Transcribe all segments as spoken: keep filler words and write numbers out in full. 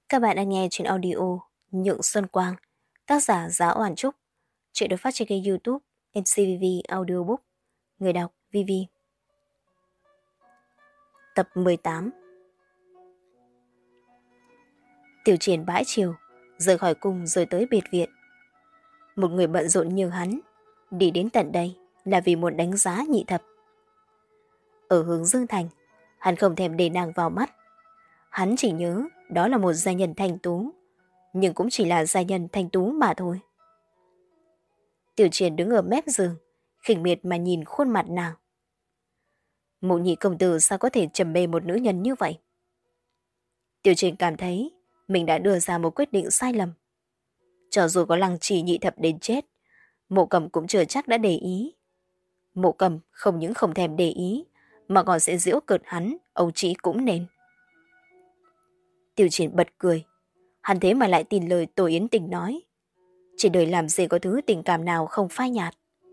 Các bạn đang nghe chuyện audio Nhượng Xuân Quang, tác giả Giá Oản Trúc. Chuyện được phát trên kênh YouTube em xê vê vê Audiobook. Người đọc Vivi. Tập mười tám. Tiểu Triển bãi chiều, rời khỏi cung rồi tới biệt viện. Một người bận rộn như hắn, đi đến tận đây là vì muốn đánh giá Nhị Thập. Ở hướng Dương Thành, hắn không thèm để nàng vào mắt. Hắn chỉ nhớ đó là một gia nhân thanh tú, nhưng cũng chỉ là gia nhân thanh tú mà thôi. Tiểu Triển đứng ở mép giường, khinh miệt mà nhìn khuôn mặt nàng. Mộ Nhị công tử sao có thể trầm mê một nữ nhân như vậy? Tiểu Triển cảm thấy mình đã đưa ra một quyết định sai lầm. Cho dù có lăng trì Nhị Thập đến chết, Mộ Cầm cũng chưa chắc đã để ý. Mộ Cầm không những không thèm để ý, mà còn sẽ giễu cợt hắn, Âu Trĩ cũng nên. Tiểu Triển bật cười. Hắn thế mà lại tin lời Tô Yến Tình nói. Trên đời làm gì có thứ tình cảm nào không phai nhạt.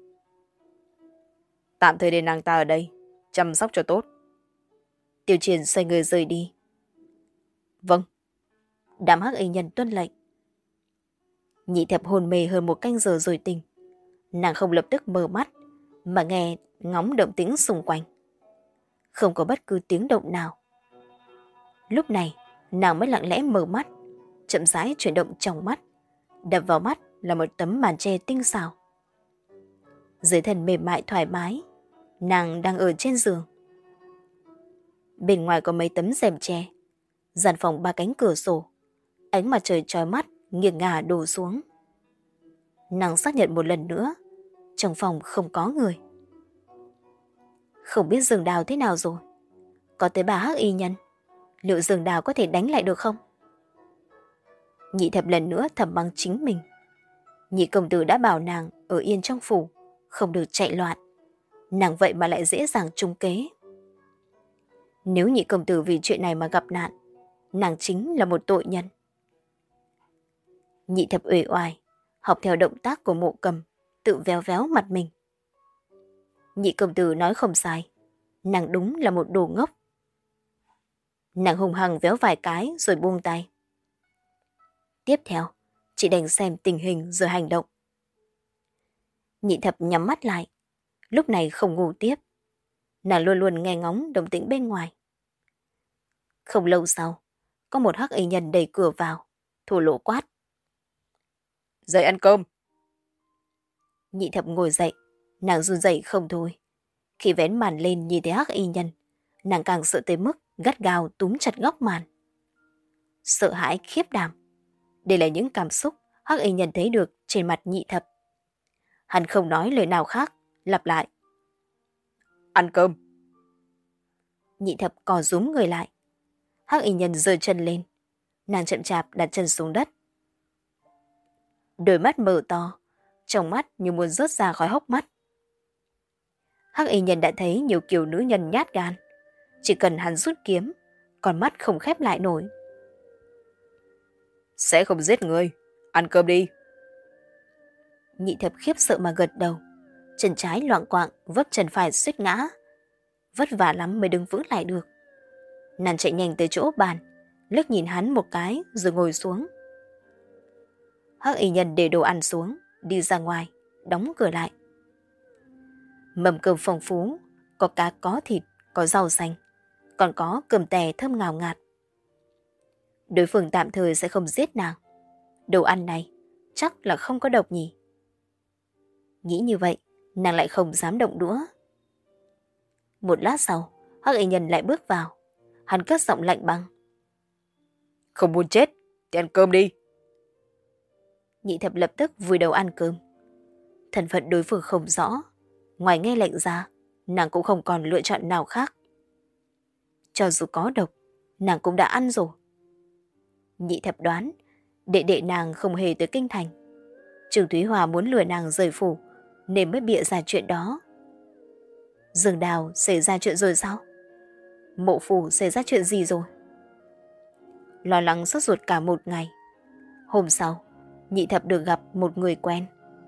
Tạm thời để nàng ta ở đây, chăm sóc cho tốt. Tiểu Triển xoay người rời đi. Vâng. Đám hắc y nhân tuân lệnh. Nhị Thập hôn mê hơn một canh giờ rồi tỉnh. Nàng không lập tức mở mắt, mà nghe ngóng động tĩnh xung quanh. Không có bất cứ tiếng động nào. Lúc này, nàng mới lặng lẽ mở mắt, chậm rãi chuyển động trong mắt. Đập vào mắt là một tấm màn tre tinh xảo. Dưới thân mềm mại thoải mái, nàng đang ở trên giường. Bên ngoài có mấy tấm rèm tre, gian phòng ba cánh cửa sổ, ánh mặt trời chói mắt nghiêng ngả đổ xuống. Nàng xác nhận một lần nữa, trong phòng không có người. Không biết Dương Đào thế nào rồi, có tới bà hắc y nhân, liệu Dương Đào có thể đánh lại được không? Nhị Thập lần nữa thầm mắng chính mình. Nhị công tử đã bảo nàng ở yên trong phủ, không được chạy loạn. Nàng vậy mà lại dễ dàng trúng kế. Nếu nhị công tử vì chuyện này mà gặp nạn, nàng chính là một tội nhân. Nhị Thập uể oải, học theo động tác của Mộ Cầm, tự véo véo mặt mình. Nhị công tử nói không sai, nàng đúng là một đồ ngốc. Nàng hùng hăng véo vài cái rồi buông tay. Tiếp theo, chị đành xem tình hình rồi hành động. Nhị Thập nhắm mắt lại, lúc này không ngủ tiếp. Nàng luôn luôn nghe ngóng động tĩnh bên ngoài. Không lâu sau, có một hắc y nhân đẩy cửa vào, thô lỗ quát. Dậy ăn cơm. Nhị Thập ngồi dậy, nàng run rẩy không thôi. Khi vén màn lên nhìn thấy hắc y nhân, nàng càng sợ tới mức gắt gao túm chặt góc màn. Sợ hãi khiếp đảm. Đây là những cảm xúc hắc y nhân thấy được trên mặt Nhị Thập. Hắn không nói lời nào khác, lặp lại. Ăn cơm. Nhị Thập cò rúm người lại. Hắc y nhân giơ chân lên. Nàng chậm chạp đặt chân xuống đất. Đôi mắt mở to, trong mắt như muốn rớt ra khỏi hốc mắt. Hắc y nhân đã thấy nhiều kiểu nữ nhân nhát gan. Chỉ cần hắn rút kiếm, con mắt không khép lại nổi. Sẽ không giết người, ăn cơm đi. Nhị Thập khiếp sợ mà gật đầu. Chân trái loạng quạng, vấp chân phải suýt ngã. Vất vả lắm mới đứng vững lại được. Nàng chạy nhanh tới chỗ bàn, liếc nhìn hắn một cái rồi ngồi xuống. Hắc y nhân để đồ ăn xuống, đi ra ngoài, đóng cửa lại. Mâm cơm phong phú, có cá có thịt, có rau xanh, còn có cơm tè thơm ngào ngạt. Đối phương tạm thời sẽ không giết nàng. Đồ ăn này chắc là không có độc nhỉ. Nghĩ như vậy, nàng lại không dám động đũa. Một lát sau, hắc y nhân lại bước vào. Hắn cất giọng lạnh băng. Không muốn chết thì ăn cơm đi. Nhị Thập lập tức vùi đầu ăn cơm. Thân phận đối phương không rõ, ngoài nghe lệnh ra, nàng cũng không còn lựa chọn nào khác. Cho dù có độc, nàng cũng đã ăn rồi. Nhị Thập đoán, đệ đệ nàng không hề tới kinh thành. Trương Thúy Hòa muốn lừa nàng rời phủ, nên mới bịa ra chuyện đó. Dương Đào xảy ra chuyện rồi sao? Mộ phủ xảy ra chuyện gì rồi? Lo lắng sốt ruột cả một ngày. Hôm sau, Nhị Thập được gặp một người quen.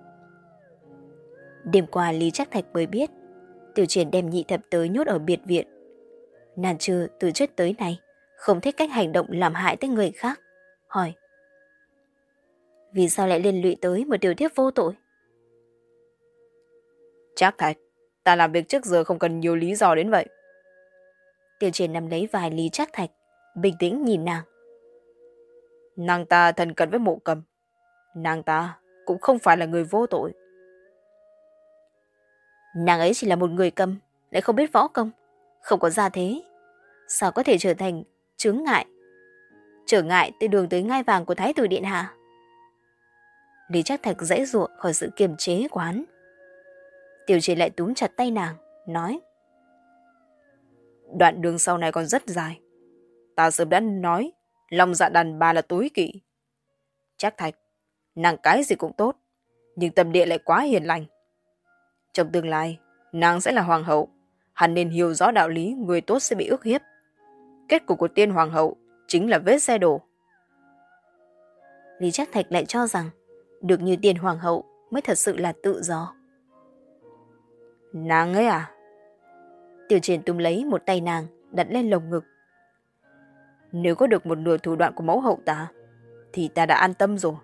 Đêm qua Lý Trác Thạch mới biết Tiểu Triển đem Nhị Thập tới nhốt ở biệt viện. Nàng chưa từ trước tới nay không thích cách hành động làm hại tới người khác. hỏi. Vì sao lại liên lụy tới một tiểu thiếp vô tội? Trác Thạch, ta làm việc trước giờ không cần nhiều lý do đến vậy. Tiêu Triền nắm lấy vai Lý Trác Thạch, bình tĩnh nhìn nàng. Nàng ta thân cận với Mộ Cầm. Nàng ta cũng không phải là người vô tội. Nàng ấy chỉ là một người câm, lại không biết võ công, không có gia thế. Sao có thể trở thành chướng ngại, trở ngại từ đường tới ngai vàng của Thái tử Điện Hạ? Lý Trác Thạch dãy giụa khỏi sự kiềm chế của hắn. Tiêu Triền lại túm chặt tay nàng, nói. Đoạn đường sau này còn rất dài. Ta sớm đã nói, lòng dạ đàn bà là tối kỵ. Trác Thạch, nàng cái gì cũng tốt, nhưng tâm địa lại quá hiền lành. Trong tương lai, nàng sẽ là hoàng hậu. Hắn nên hiểu rõ đạo lý người tốt sẽ bị ức hiếp. Kết cục của tiên hoàng hậu chính là vết xe đổ. Lý Trác Thạch lại cho rằng được như tiên hoàng hậu mới thật sự là tự do. Nàng ấy à? Tiêu Triền túm lấy một tay nàng, đặt lên lồng ngực. Nếu có được một nửa thủ đoạn của mẫu hậu ta, thì ta đã an tâm rồi.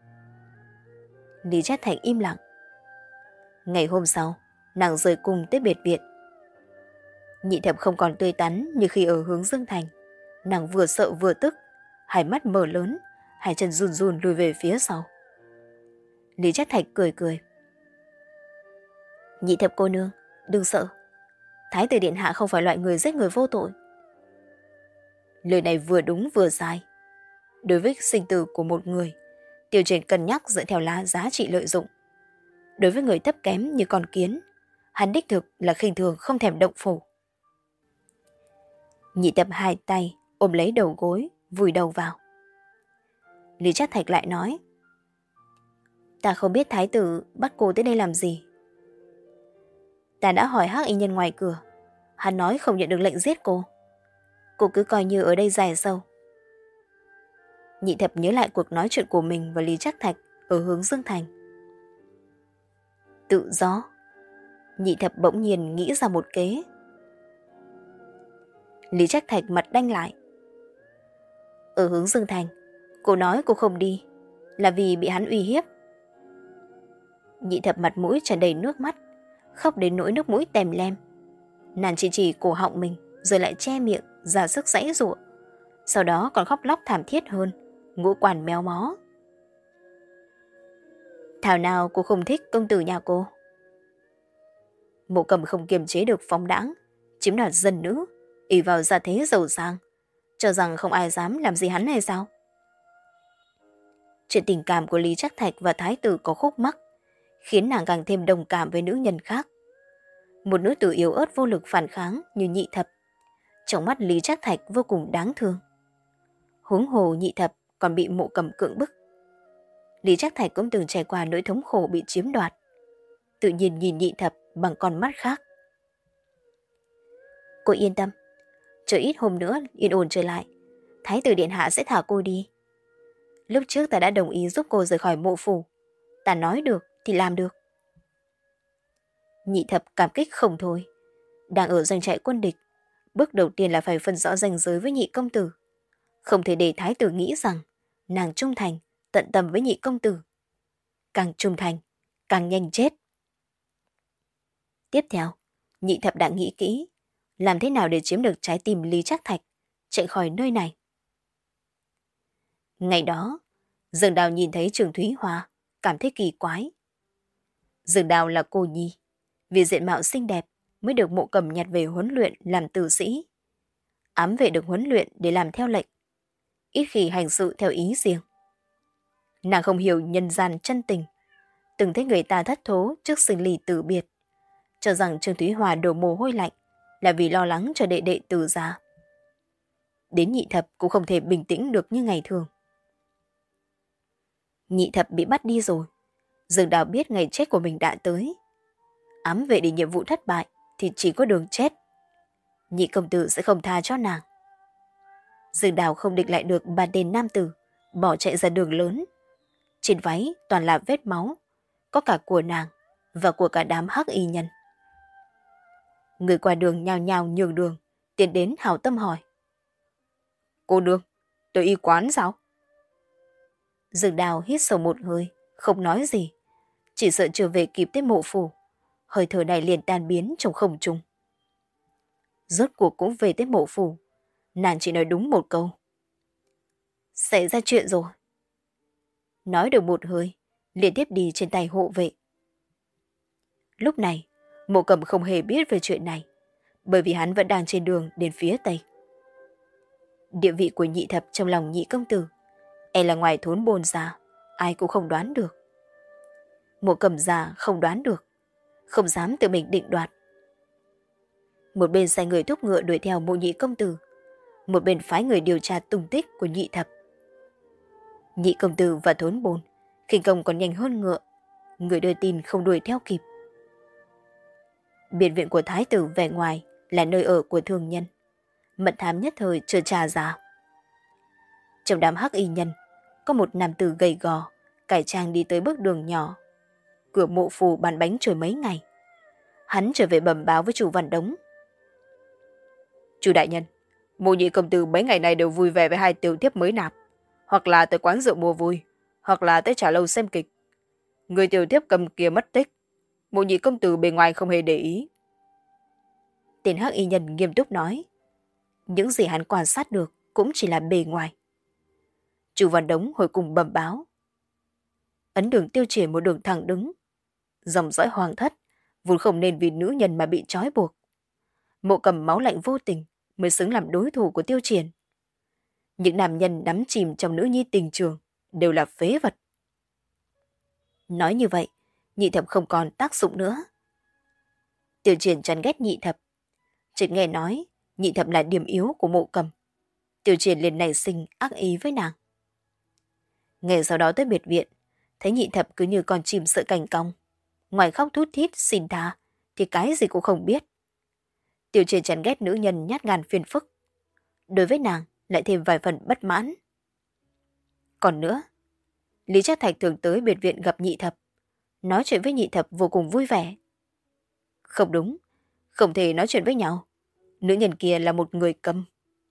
Lý Trác Thạch im lặng. Ngày hôm sau, nàng rời cung tới biệt viện. Nhị thập không còn tươi tắn như khi ở hướng Dương Thành. Nàng vừa sợ vừa tức, hai mắt mở lớn, hai chân run run lùi về phía sau. Lý Trác Thạch cười cười. Nhị thập cô nương, đừng sợ. Thái tử Điện Hạ không phải loại người giết người vô tội. Lời này vừa đúng vừa sai. Đối với sinh tử của một người, Tiêu Triền cân nhắc dựa theo lá giá trị lợi dụng. Đối với người thấp kém như con kiến, hắn đích thực là khinh thường không thèm động phủ. Nhị tập hai tay ôm lấy đầu gối, vùi đầu vào. Lý Trác Thạch lại nói. Ta không biết thái tử bắt cô tới đây làm gì. Ta đã hỏi hắc y nhân ngoài cửa, hắn nói không nhận được lệnh giết cô. Cô cứ coi như ở đây dài sâu. Nhị thập nhớ lại cuộc nói chuyện của mình và Lý Trác Thạch ở hướng Dương Thành. Tự do. Nhị thập bỗng nhiên nghĩ ra một kế. Lý Trác Thạch mặt đanh lại. Ở hướng Dương Thành, cô nói cô không đi là vì bị hắn uy hiếp. Nhị thập mặt mũi tràn đầy nước mắt, khóc đến nỗi nước mũi tèm lem. Nàng chỉ chỉ cổ họng mình, rồi lại che miệng, ra sức giãy giụa. Sau đó còn khóc lóc thảm thiết hơn, ngũ quan méo mó. Thảo nào cô không thích công tử nhà cô. Mộ Cầm không kiềm chế được phóng đãng, chiếm đoạt dân nữ, ỷ vào gia thế giàu sang, cho rằng không ai dám làm gì hắn hay sao? Chuyện tình cảm của Lý Trác Thạch và thái tử có khúc mắc, khiến nàng càng thêm đồng cảm với nữ nhân khác. Một nữ tử yếu ớt vô lực phản kháng như nhị thập, trong mắt Lý Trác Thạch vô cùng đáng thương. Huống hồ nhị thập còn bị Mộ Cầm cưỡng bức. Lý Trác Thạch cũng từng trải qua nỗi thống khổ bị chiếm đoạt, tự nhiên nhìn nhị thập bằng con mắt khác. Cô yên tâm, chờ ít hôm nữa yên ổn trở lại, thái tử điện hạ sẽ thả cô đi. Lúc trước ta đã đồng ý giúp cô rời khỏi mộ phủ, ta nói được thì làm được. Nhị thập cảm kích không thôi. Đang ở doanh trại quân địch, bước đầu tiên là phải phân rõ ranh giới với nhị công tử. Không thể để thái tử nghĩ rằng nàng trung thành, tận tâm với nhị công tử. Càng trung thành, càng nhanh chết. Tiếp theo, nhị thập đã nghĩ kỹ, làm thế nào để chiếm được trái tim Lý Trác Thạch, chạy khỏi nơi này. Ngày đó, Dương Đào nhìn thấy Trường Thúy Hoa, cảm thấy kỳ quái. Dương Đào là cô nhi, vì diện mạo xinh đẹp mới được Mộ Cầm nhặt về huấn luyện làm tử sĩ. Ám vệ được huấn luyện để làm theo lệnh, ít khi hành sự theo ý riêng. Nàng không hiểu nhân gian chân tình, từng thấy người ta thất thố trước sinh ly tử biệt, cho rằng Trương Thúy Hoa đổ mồ hôi lạnh là vì lo lắng cho đệ đệ tử gia. Đến nhị thập cũng không thể bình tĩnh được như ngày thường. Nhị thập bị bắt đi rồi, Dương Đào biết ngày chết của mình đã tới. Ám vệ để nhiệm vụ thất bại thì chỉ có đường chết. Nhị công tử sẽ không tha cho nàng. Dương Đào không địch lại được ba tên nam tử, bỏ chạy ra đường lớn. Trên váy toàn là vết máu, có cả của nàng và của cả đám hắc y nhân. Người qua đường nhao nhao nhường đường, tiến đến hảo tâm hỏi. Cô nương, tới y quán sao? Dương Đào hít sâu một hơi, không nói gì. Chỉ sợ chưa về kịp tới mộ phủ, hơi thở này liền tan biến trong không trung. Rốt cuộc cũng về tới mộ phủ, nàng chỉ nói đúng một câu. Xảy ra chuyện rồi. Nói được một hơi, liền tiếp đi trên tay hộ vệ. Lúc này, Mộ Cầm không hề biết về chuyện này, bởi vì hắn vẫn đang trên đường đến phía Tây. Địa vị của Nhị Thập trong lòng Nhị công tử, e là ngoài thốn bồn ra, ai cũng không đoán được. Mộ Cầm già không đoán được, không dám tự mình định đoạt. Một bên sai người thúc ngựa đuổi theo Mộ Nhị công tử, một bên phái người điều tra tung tích của Nhị Thập. Nhị công tử và thốn bồn, khinh công còn nhanh hơn ngựa, người đưa tin không đuổi theo kịp. Biệt viện của thái tử vẻ ngoài là nơi ở của thương nhân, mật thám nhất thời chưa tra ra. Trong đám hắc y nhân, có một nam tử gầy gò, cải trang đi tới bước đường nhỏ. Cửa mộ phù bán bánh trôi mấy ngày. Hắn trở về bẩm báo với chủ Văn Đống. Chủ đại nhân, Mộ Nhị công tử mấy ngày này đều vui vẻ với hai tiểu thiếp mới nạp, hoặc là tới quán rượu mua vui, hoặc là tới trà lâu xem kịch. Người tiểu thiếp cầm kia mất tích, Mộ Nhị công tử bề ngoài không hề để ý. Tên hắc y nhân nghiêm túc nói. Những gì hắn quan sát được cũng chỉ là bề ngoài. Chủ Văn Đống hồi cùng bẩm báo. Ấn Đường Tiêu Triển một đường thẳng đứng. Dòng dõi hoàng thất vốn không nên vì nữ nhân mà bị trói buộc. Mộ Cầm máu lạnh vô tình mới xứng làm đối thủ của Tiêu Triển. Những nam nhân đắm chìm trong nữ nhi tình trường đều là phế vật. Nói như vậy, Nhị Thập không còn tác dụng nữa. Tiêu Triển chán ghét Nhị Thập. Chợt nghe nói Nhị Thập là điểm yếu của Mộ Cầm. Tiêu Triển liền nảy sinh ác ý với nàng. Ngày sau đó tới biệt viện, thấy Nhị Thập cứ như con chim sợ cành cong, ngoài khóc thút thít xin tha thì cái gì cũng không biết. Tiêu Triển chán ghét nữ nhân nhát gan phiền phức, đối với nàng lại thêm vài phần bất mãn. Còn nữa, Lý Trác Thạch thường tới biệt viện gặp Nhị Thập, nói chuyện với Nhị Thập vô cùng vui vẻ. Không đúng, không thể nói chuyện với nhau. Nữ nhân kia là một người câm.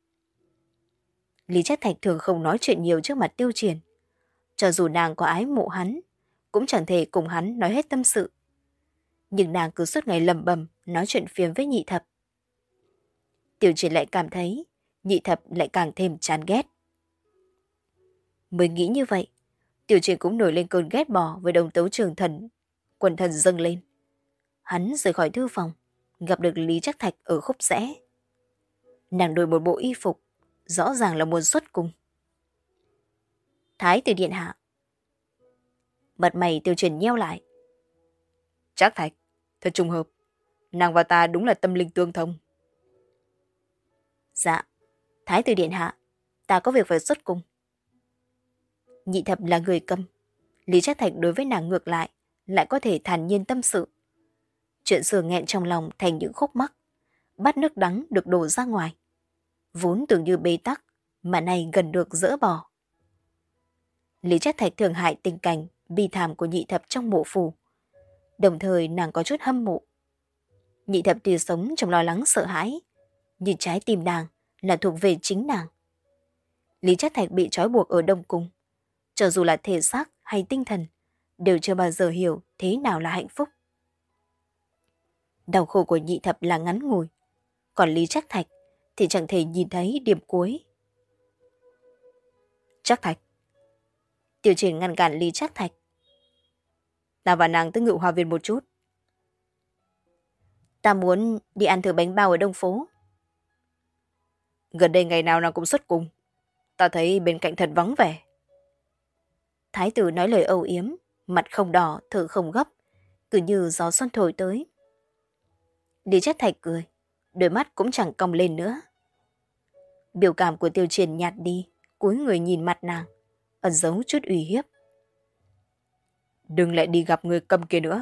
Lý Trác Thạch thường không nói chuyện nhiều trước mặt Tiêu Triển. Cho dù nàng có ái mộ hắn, cũng chẳng thể cùng hắn nói hết tâm sự. Nhưng nàng cứ suốt ngày lầm bầm nói chuyện phiếm với Nhị Thập. Tiêu Triển lại cảm thấy Nhị Thập lại càng thêm chán ghét. Mới nghĩ như vậy, Tiêu Triển cũng nổi lên cơn ghét bỏ với Đồng Tấu Trường Thần. Quần thần dâng lên. Hắn rời khỏi thư phòng, gặp được Lý Trác Thạch ở khúc rẽ. Nàng đội một bộ y phục, rõ ràng là muốn xuất cung. Thái tử điện hạ. Mặt mày Tiêu Triển nheo lại. Trác Thạch, thật trùng hợp. Nàng và ta đúng là tâm linh tương thông. Dạ, Thái tử điện hạ, ta có việc phải xuất cung. Nhị Thập là người câm. Lý Trác Thạch đối với nàng ngược lại, lại có thể thản nhiên tâm sự. Chuyện xưa nghẹn trong lòng thành những khúc mắc. Bát nước đắng được đổ ra ngoài. Vốn tưởng như bế tắc, mà nay gần được dỡ bỏ. Lý Trác Thạch thường hại tình cảnh bi thảm của Nhị Thập trong mộ phủ. Đồng thời nàng có chút hâm mộ. Nhị Thập tuy sống trong lo lắng sợ hãi, nhưng trái tim nàng là thuộc về chính nàng. Lý Trác Thạch bị trói buộc ở Đông Cung. Cho dù là thể xác hay tinh thần, đều chưa bao giờ hiểu thế nào là hạnh phúc. Đau khổ của Nhị Thập là ngắn ngủi, còn Lý Trác Thạch thì chẳng thể nhìn thấy điểm cuối. Trác Thạch. Tiêu Triển ngăn cản Lý Trác Thạch. Ta và nàng tới Ngự Hoa Viên một chút. Ta muốn đi ăn thử bánh bao ở Đông Phố. Gần đây ngày nào nàng cũng xuất cung. Ta thấy bên cạnh thật vắng vẻ. Thái tử nói lời âu yếm, mặt không đỏ, thở không gấp, cứ như gió xuân thổi tới. Lý Trác Thạch cười, đôi mắt cũng chẳng cong lên nữa. Biểu cảm của Tiêu Triển nhạt đi, cúi người nhìn mặt nàng, ẩn giấu chút uy hiếp. Đừng lại đi gặp người câm kia nữa.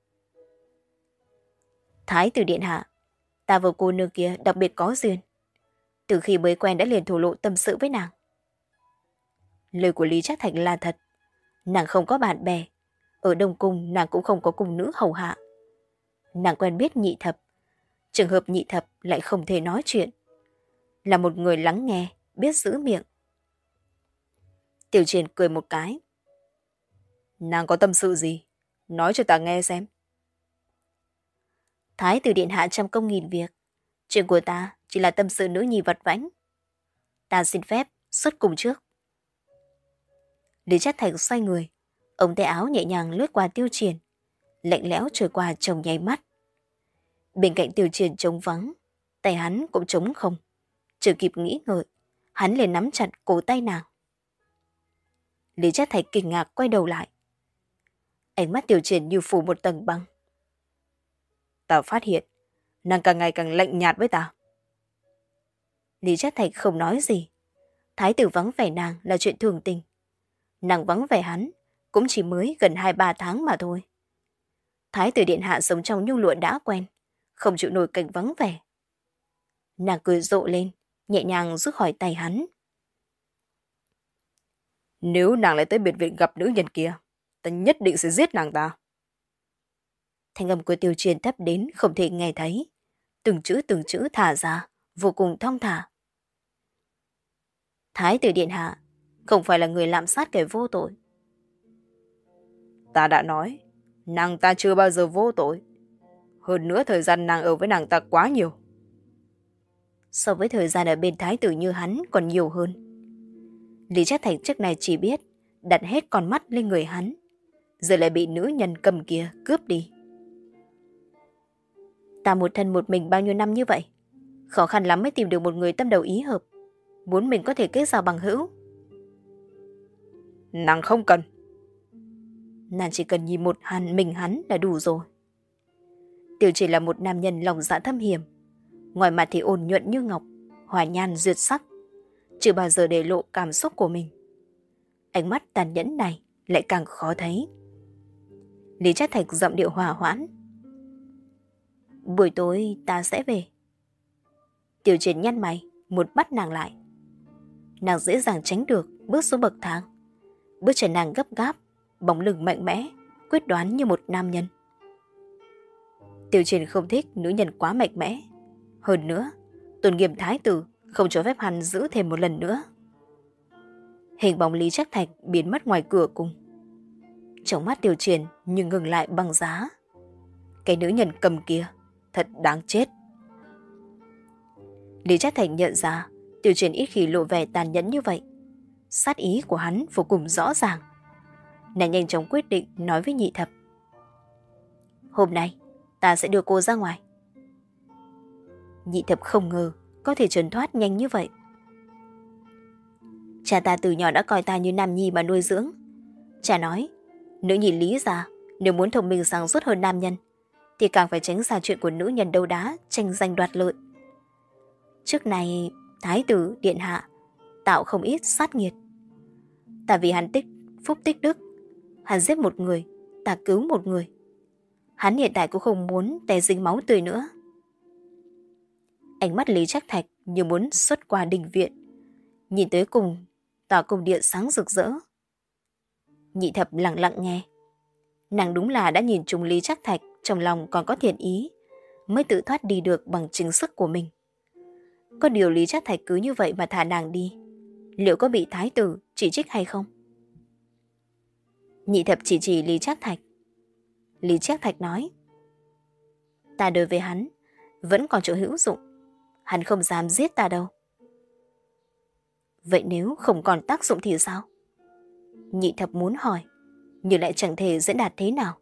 Thái tử điện hạ, ta và cô nương kia đặc biệt có duyên. Từ khi mới quen đã liền thổ lộ tâm sự với nàng. Lời của Lý Trác Thạch là thật. Nàng không có bạn bè. Ở Đông Cung nàng cũng không có cung nữ hầu hạ. Nàng quen biết Nhị Thập. Trường hợp Nhị Thập lại không thể nói chuyện. Là một người lắng nghe, biết giữ miệng. Tiểu Triền cười một cái. Nàng có tâm sự gì? Nói cho ta nghe xem. Thái tử điện hạ trăm công nghìn việc. Chuyện của ta chỉ là tâm sự nữ nhi vật vãnh. Ta xin phép xuất cùng trước. Lý Trác Thạch xoay người, ống tay áo nhẹ nhàng lướt qua Tiêu Triền, lạnh lẽo trôi qua trong nháy mắt. Bên cạnh Tiêu Triền trống vắng, tay hắn cũng trống không. Chưa kịp nghĩ ngợi, hắn liền nắm chặt cổ tay nàng. Lý Trác Thạch kinh ngạc quay đầu lại. Ánh mắt Tiêu Triền như phủ một tầng băng. Ta phát hiện, nàng càng ngày càng lạnh nhạt với ta. Lý Trác Thạch không nói gì. Thái tử vắng vẻ nàng là chuyện thường tình. Nàng vắng vẻ hắn cũng chỉ mới gần hai ba tháng mà thôi. Thái tử điện hạ sống trong nhung lụa đã quen, không chịu nổi cảnh vắng vẻ. Nàng cười rộ lên, nhẹ nhàng rút khỏi tay hắn. Nếu nàng lại tới biệt viện gặp nữ nhân kia, ta nhất định sẽ giết nàng ta. Thanh âm của Tiêu Triền thấp đến không thể nghe thấy. Từng chữ từng chữ thả ra, vô cùng thong thả. Thái tử điện hạ không phải là người lạm sát kẻ vô tội. Ta đã nói, nàng ta chưa bao giờ vô tội. Hơn nữa thời gian nàng ở với nàng ta quá nhiều. So với thời gian ở bên thái tử như hắn còn nhiều hơn. Lý Trác Thạch trước này chỉ biết đặt hết con mắt lên người hắn, giờ lại bị nữ nhân cầm kia cướp đi. Ta một thân một mình bao nhiêu năm như vậy, khó khăn lắm mới tìm được một người tâm đầu ý hợp, muốn mình có thể kết giao bằng hữu. Nàng không cần. Nàng chỉ cần nhìn một hắn mình hắn là đủ rồi. Tiêu chỉ là một nam nhân lòng dạ thâm hiểm, ngoài mặt thì ôn nhuận như ngọc, hòa nhan duyệt sắc, chưa bao giờ để lộ cảm xúc của mình. Ánh mắt tàn nhẫn này lại càng khó thấy. Lý Trác Thạch giọng điệu hòa hoãn. Buổi tối ta sẽ về. Tiêu Triền nhăn mày, muốn bắt nàng lại. Nàng dễ dàng tránh được, bước xuống bậc thang. Bước chân nàng gấp gáp, bóng lưng mạnh mẽ, quyết đoán như một nam nhân. Tiêu Triền không thích nữ nhân quá mạnh mẽ. Hơn nữa, tôn nghiêm thái tử không cho phép hắn giữ thêm một lần nữa. Hình bóng Lý Trác Thạch biến mất ngoài cửa cung. Trong mắt Tiêu Triền nhưng ngừng lại băng giá. Cái nữ nhân cầm kia thật đáng chết. Lý Trác Thạch nhận ra Tiêu Triền ít khi lộ vẻ tàn nhẫn như vậy. Sát ý của hắn vô cùng rõ ràng. Nàng nhanh chóng quyết định nói với Nhị Thập. Hôm nay ta sẽ đưa cô ra ngoài. Nhị Thập không ngờ có thể trốn thoát nhanh như vậy. Cha ta từ nhỏ đã coi ta như nam nhi mà nuôi dưỡng. Cha nói, nữ nhi Lý gia nếu muốn thông minh sáng suốt hơn nam nhân thì càng phải tránh xa chuyện của nữ nhân đấu đá, tranh giành đoạt lợi. Trước này, thái tử điện hạ tạo không ít sát nghiệt. Ta vì hắn tích phúc tích đức, hắn giết một người, ta cứu một người. Hắn hiện tại cũng không muốn tè dính máu tươi nữa. Ánh mắt Lý Trác Thạch như muốn xuất qua đình viện, nhìn tới cùng tòa cung điện sáng rực rỡ. Nhị Thập lặng lặng nghe. Nàng đúng là đã nhìn trúng Lý Trác Thạch trong lòng còn có thiện ý, mới tự thoát đi được bằng chính sức của mình. Có điều Lý Trác Thạch cứ như vậy mà thả nàng đi, liệu có bị thái tử chỉ trích hay không? Nhị Thập chỉ chỉ Lý Trác Thạch. Lý Trác Thạch nói, ta đối với hắn vẫn còn chỗ hữu dụng, hắn không dám giết ta đâu. Vậy nếu không còn tác dụng thì sao? Nhị Thập muốn hỏi, nhưng lại chẳng thể diễn đạt thế nào.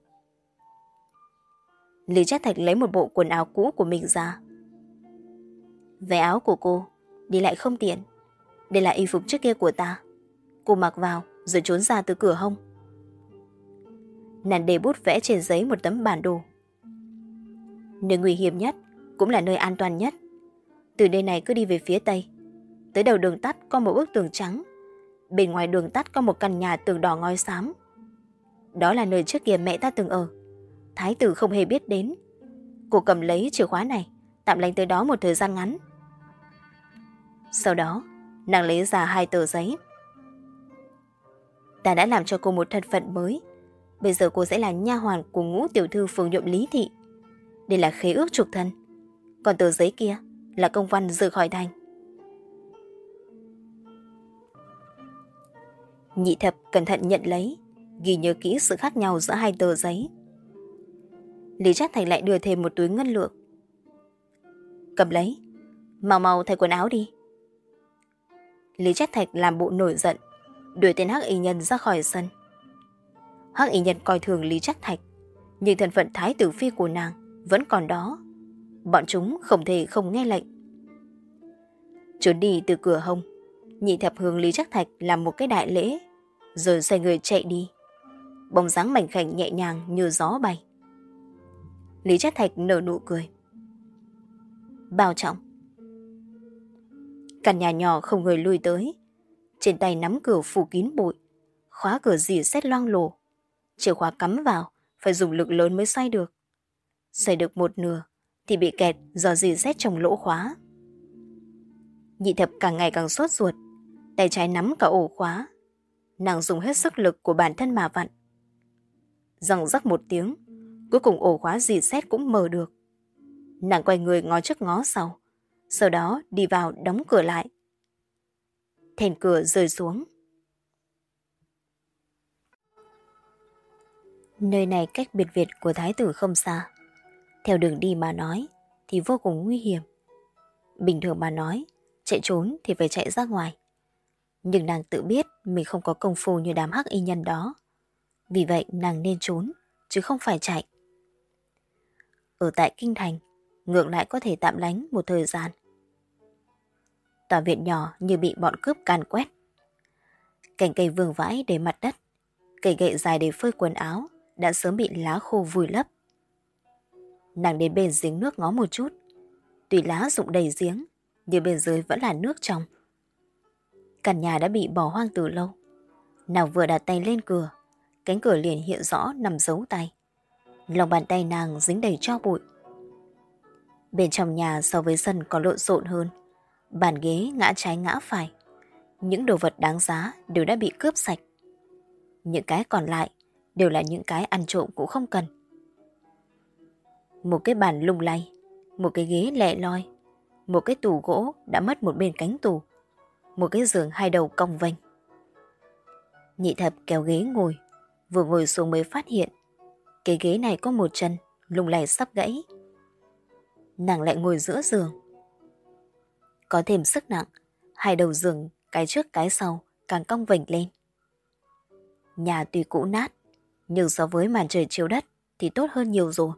Lý Trác Thạch lấy một bộ quần áo cũ của mình ra. Váy áo của cô đi lại không tiện. Đây là y phục trước kia của ta. Cô mặc vào rồi trốn ra từ cửa hông. Nàng để bút vẽ trên giấy một tấm bản đồ. Nơi nguy hiểm nhất cũng là nơi an toàn nhất. Từ nơi này cứ đi về phía tây. Tới đầu đường tắt có một bức tường trắng. Bên ngoài đường tắt có một căn nhà tường đỏ ngói xám. Đó là nơi trước kia mẹ ta từng ở. Thái tử không hề biết đến. Cô cầm lấy chìa khóa này, tạm lánh tới đó một thời gian ngắn. Sau đó, nàng lấy ra hai tờ giấy. Ta đã làm cho cô một thân phận mới. Bây giờ cô sẽ là nha hoàn của ngũ tiểu thư phường nhuộm Lý thị. Đây là khế ước trục thân. Còn tờ giấy kia là công văn rời khỏi thành. Nhị thập cẩn thận nhận lấy, ghi nhớ kỹ sự khác nhau giữa hai tờ giấy. Lý Trác Thạch lại đưa thêm một túi ngân lượng. Cầm lấy, mau mau thay quần áo đi. Lý Trác Thạch làm bộ nổi giận, đuổi tên hắc y nhân ra khỏi sân. Hắc y nhân coi thường Lý Trác Thạch, nhưng thân phận thái tử phi của nàng vẫn còn đó. Bọn chúng không thể không nghe lệnh. Trốn đi từ cửa hông, Nhị thập hướng Lý Trác Thạch làm một cái đại lễ, rồi xoay người chạy đi. Bóng dáng mảnh khảnh nhẹ nhàng như gió bay. Lý Trác Thạch nở nụ cười. Bao trọng. Căn nhà nhỏ không người lui tới. Trên tay nắm cửa phủ kín bụi, khóa cửa rỉ sét loang lổ. Chìa khóa cắm vào, phải dùng lực lớn mới xoay được. Xoay được một nửa thì bị kẹt do rỉ sét trong lỗ khóa. Nhị thập càng ngày càng sốt ruột, tay trái nắm cả ổ khóa. Nàng dùng hết sức lực của bản thân mà vặn. Răng rắc một tiếng, cuối cùng ổ khóa rỉ sét cũng mở được. Nàng quay người ngó trước ngó sau, sau đó đi vào đóng cửa lại. Then cửa rơi xuống. Nơi này cách biệt viện của thái tử không xa. Theo đường đi mà nói thì vô cùng nguy hiểm. Bình thường mà nói, chạy trốn thì phải chạy ra ngoài. Nhưng nàng tự biết mình không có công phu như đám hắc y nhân đó. Vì vậy nàng nên trốn, chứ không phải chạy. Ở tại Kinh Thành, ngược lại có thể tạm lánh một thời gian. Tòa viện nhỏ như bị bọn cướp càn quét. Cành cây vương vãi để mặt đất, cây gậy dài để phơi quần áo đã sớm bị lá khô vùi lấp. Nàng đến bên giếng nước ngó một chút. Tuy lá rụng đầy giếng, nhưng bên dưới vẫn là nước trong. Căn nhà đã bị bỏ hoang từ lâu. Nàng vừa đặt tay lên cửa, cánh cửa liền hiện rõ nằm dấu tay. Lòng bàn tay nàng dính đầy tro bụi. Bên trong nhà so với sân còn lộn xộn hơn. Bàn ghế ngã trái ngã phải. Những đồ vật đáng giá đều đã bị cướp sạch. Những cái còn lại đều là những cái ăn trộm cũng không cần. Một cái bàn lung lay, một cái ghế lẻ loi, một cái tủ gỗ đã mất một bên cánh tủ, một cái giường hai đầu cong vênh. Nhị thập kéo ghế ngồi, vừa ngồi xuống mới phát hiện cái ghế này có một chân lung lay sắp gãy. Nàng lại ngồi giữa giường. Có thêm sức nặng, hai đầu giường cái trước cái sau càng cong vênh lên. Nhà tuy cũ nát, nhưng so với màn trời chiếu đất thì tốt hơn nhiều rồi.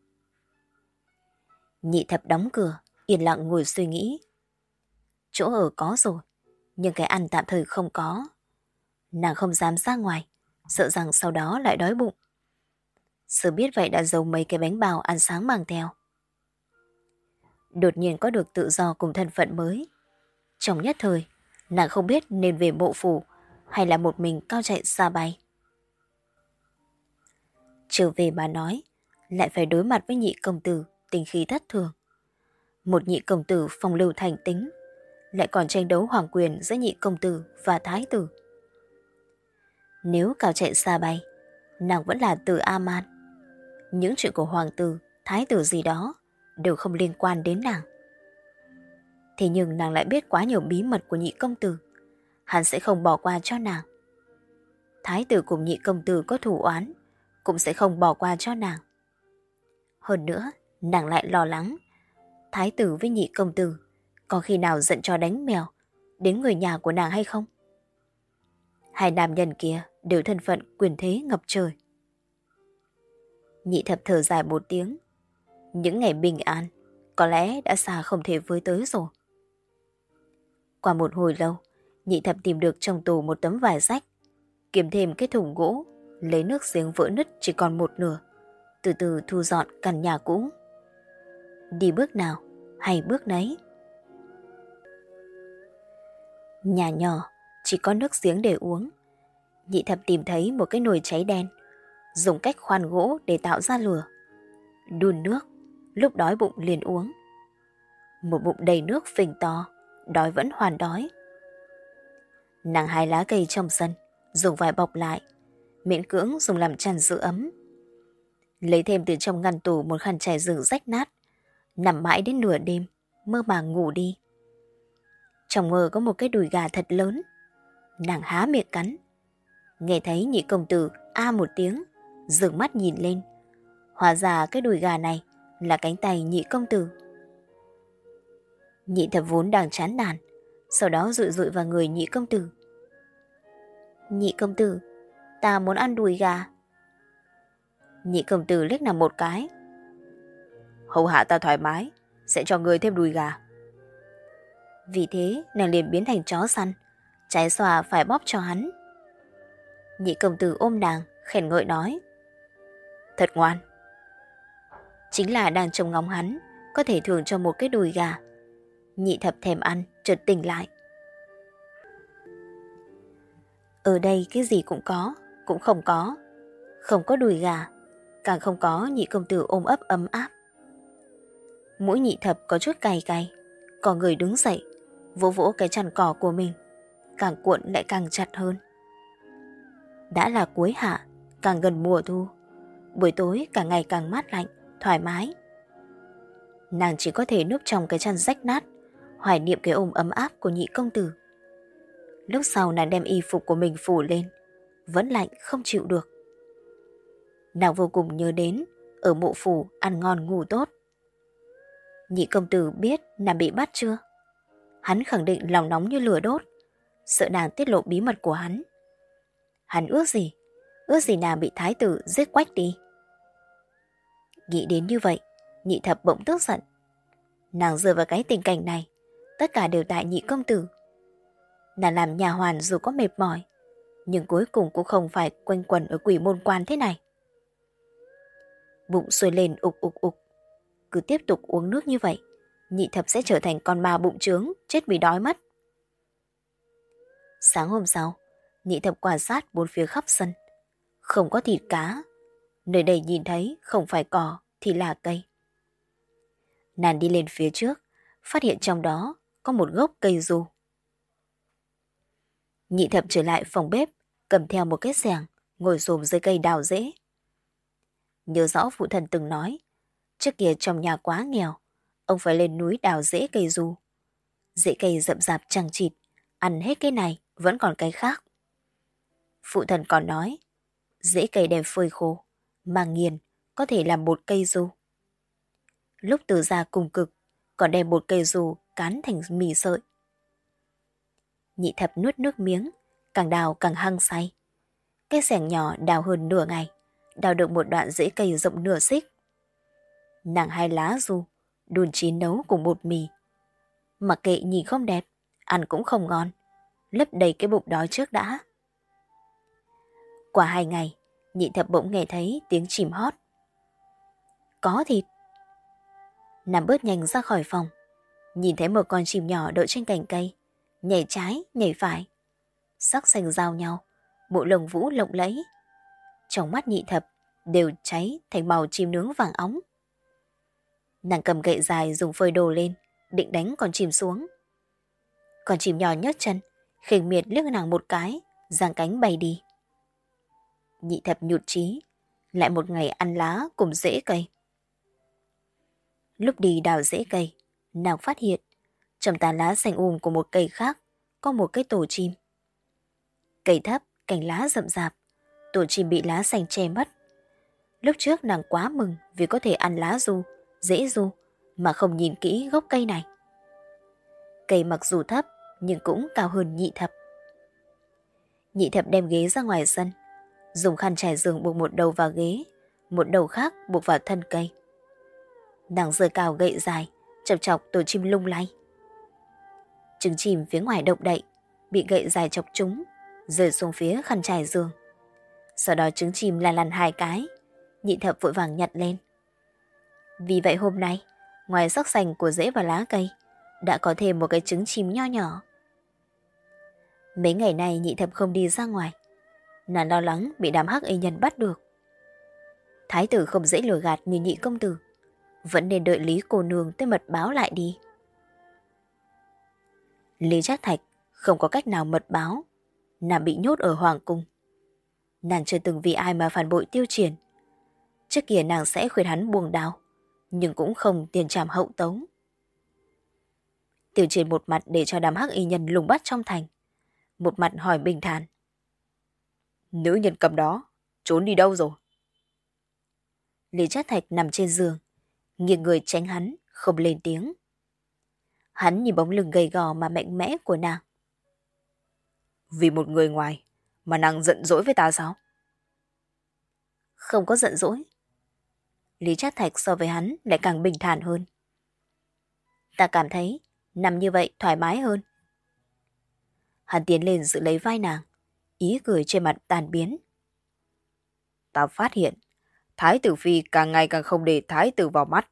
Nhị thập đóng cửa, yên lặng ngồi suy nghĩ. Chỗ ở có rồi, nhưng cái ăn tạm thời không có. Nàng không dám ra ngoài, sợ rằng sau đó lại đói bụng. Sớm biết vậy đã giấu mấy cái bánh bao ăn sáng mang theo. Đột nhiên có được tự do cùng thân phận mới. Trong nhất thời, nàng không biết nên về mộ phủ hay là một mình cao chạy xa bay. Trở về mà nói, lại phải đối mặt với nhị công tử tính khí thất thường. Một nhị công tử phong lưu thành tính, lại còn tranh đấu hoàng quyền giữa nhị công tử và thái tử. Nếu cao chạy xa bay, nàng vẫn là Từ A Man. Những chuyện của hoàng tử, thái tử gì đó đều không liên quan đến nàng. Thế nhưng nàng lại biết quá nhiều bí mật của nhị công tử, hắn sẽ không bỏ qua cho nàng. Thái tử cùng nhị công tử có thù oán, cũng sẽ không bỏ qua cho nàng. Hơn nữa, nàng lại lo lắng thái tử với nhị công tử có khi nào giận cho đánh mèo đến người nhà của nàng hay không? Hai nam nhân kia đều thân phận quyền thế ngập trời. Nhị thập thở dài một tiếng. Những ngày bình an có lẽ đã xa không thể với tới rồi. Qua một hồi lâu, nhị thập tìm được trong tủ một tấm vải rách, kiếm thêm cái thùng gỗ, lấy nước giếng vỡ nứt chỉ còn một nửa, từ từ thu dọn căn nhà cũ. Đi bước nào hay bước nấy. Nhà nhỏ chỉ có nước giếng để uống. Nhị thập tìm thấy một cái nồi cháy đen, dùng cách khoan gỗ để tạo ra lửa. Đun nước, lúc đói bụng liền uống. Một bụng đầy nước phình to, đói vẫn hoàn đói. Nàng hái lá cây trong sân, dùng vải bọc lại, miễn cưỡng dùng làm chăn giữ ấm. Lấy thêm từ trong ngăn tủ một khăn trải giường rách nát, nằm mãi đến nửa đêm, mơ màng ngủ đi. Trong mơ có một cái đùi gà thật lớn. Nàng há miệng cắn, Nghe thấy nhị công tử a một tiếng, dừng mắt nhìn lên. Hóa ra cái đùi gà này là cánh tay nhị công tử. Nhị thập vốn đang chán nản, sau đó dụi dụi vào người nhị công tử. Nhị công tử, ta muốn ăn đùi gà. Nhị công tử liếc nàng một cái. Hầu hạ ta thoải mái, sẽ cho người thêm đùi gà. Vì thế nàng liền biến thành chó săn, trái xòa phải bóp cho hắn. Nhị công tử ôm nàng, khen ngợi nói. Thật ngoan. Chính là đang trông ngóng hắn, có thể thưởng cho một cái đùi gà. Nhị thập thèm ăn, chợt tỉnh lại. Ở đây cái gì cũng có, cũng không có. Không có đùi gà, càng không có nhị công tử ôm ấp ấm áp. Mũi nhị thập có chút cay cay, có người đứng dậy, vỗ vỗ cái chăn cỏ của mình, càng cuộn lại càng chặt hơn. Đã là cuối hạ, càng gần mùa thu, buổi tối càng ngày càng mát lạnh, thoải mái. Nàng chỉ có thể núp trong cái chăn rách nát, hoài niệm cái ôm ấm áp của nhị công tử. Lúc sau nàng đem y phục của mình phủ lên, vẫn lạnh không chịu được. Nàng vô cùng nhớ đến ở mộ phủ ăn ngon ngủ tốt. Nhị công tử biết nàng bị bắt chưa? Hắn khẳng định lòng nóng như lửa đốt, sợ nàng tiết lộ bí mật của hắn. Hắn ước gì? Ước gì nàng bị thái tử giết quách đi. Nghĩ đến như vậy, nhị thập bỗng tức giận. Nàng rơi vào cái tình cảnh này, tất cả đều tại nhị công tử. Nàng làm nhà hoàn dù có mệt mỏi, nhưng cuối cùng cũng không phải quanh quẩn ở quỷ môn quan thế này. Bụng sôi lên ục ục ục. Cứ tiếp tục uống nước như vậy, nhị thập sẽ trở thành con ma bụng trướng, chết vì đói mất. Sáng hôm sau, nhị thập quan sát bốn phía khắp sân. Không có thịt cá. Nơi đây nhìn thấy không phải cỏ thì là cây. Nàng đi lên phía trước, phát hiện trong đó có một gốc cây dù. Nhị thập trở lại phòng bếp, cầm theo một cái xẻng, ngồi xổm dưới cây đào rễ. Nhớ rõ phụ thân từng nói, trước kia trong nhà quá nghèo, ông phải lên núi đào rễ cây dù. Rễ cây rậm rạp chằng chịt, ăn hết cái này vẫn còn cái khác. Phụ thân còn nói, rễ cây đem phơi khô, mà nghiền có thể làm bột cây dù. Lúc từ ra cùng cực, còn đem bột cây dù cán thành mì sợi. Nhị thập nuốt nước miếng, càng đào càng hăng say. Cái xẻng nhỏ đào hơn nửa ngày, đào được một đoạn rễ cây rộng nửa xích. Nàng hai lá dù, đun chín nấu cùng bột mì. Mặc kệ nhìn không đẹp, ăn cũng không ngon, lấp đầy cái bụng đói trước đã. Qua hai ngày, nhị thập bỗng nghe thấy tiếng chim hót. Có thịt. Nàng bớt nhanh ra khỏi phòng, nhìn thấy một con chim nhỏ đậu trên cành cây, nhảy trái, nhảy phải. Sắc xanh giao nhau, bộ lông vũ lộng lẫy. Trong mắt nhị thập đều cháy thành màu chim nướng vàng óng. Nàng cầm gậy dài dùng phơi đồ lên, định đánh con chim xuống. Con chim nhỏ nhấc chân, khinh miệt liếc nàng một cái, giang cánh bay đi. Nhị thập nhụt chí, lại một ngày ăn lá cùng rễ cây. Lúc đi đào rễ cây, nàng phát hiện trong tán lá xanh um của một cây khác có một cái tổ chim. Cây thấp, cành lá rậm rạp, tổ chim bị lá xanh che mất. Lúc trước nàng quá mừng vì có thể ăn lá du, rễ du mà không nhìn kỹ gốc cây này. Cây mặc dù thấp nhưng cũng cao hơn nhị thập. Nhị thập đem ghế ra ngoài sân, dùng khăn trải giường buộc một đầu vào ghế, một đầu khác buộc vào thân cây. Nàng giơ cao gậy dài, chọc chọc tổ chim lung lay. Trứng chim phía ngoài động đậy, bị gậy dài chọc trúng, rơi xuống phía khăn trải giường. Sau đó trứng chim la lăn hai cái, nhị thập vội vàng nhặt lên. Vì vậy hôm nay, ngoài sắc xanh của rễ và lá cây, đã có thêm một cái trứng chim nho nhỏ. Mấy ngày nay nhị thập không đi ra ngoài, nàng lo lắng bị đám hắc y nhân bắt được. Thái tử không dễ lừa gạt như nhị công tử, vẫn nên đợi Lý cô nương tới mật báo lại đi. Lý Trác Thạch không có cách nào mật báo, nàng bị nhốt ở hoàng cung. Nàng chưa từng vì ai mà phản bội Tiêu Triển. Trước kia nàng sẽ khuyên hắn buông đao, nhưng cũng không tiền trảm hậu tấu. Tiêu Triển một mặt để cho đám hắc y nhân lùng bắt trong thành, một mặt hỏi bình thản. Nữ nhân cầm đó trốn đi đâu rồi? Lý Trác Thạch nằm trên giường, nghiêng người tránh hắn, không lên tiếng. Hắn nhìn bóng lưng gầy gò mà mạnh mẽ của nàng. Vì một người ngoài mà nàng giận dỗi với ta sao? Không có giận dỗi. Lý Trác Thạch so với hắn lại càng bình thản hơn. Ta cảm thấy nằm như vậy thoải mái hơn. Hắn tiến lên giữ lấy vai nàng, ý cười trên mặt tan biến. Ta phát hiện, Thái tử Phi càng ngày càng không để Thái tử vào mắt.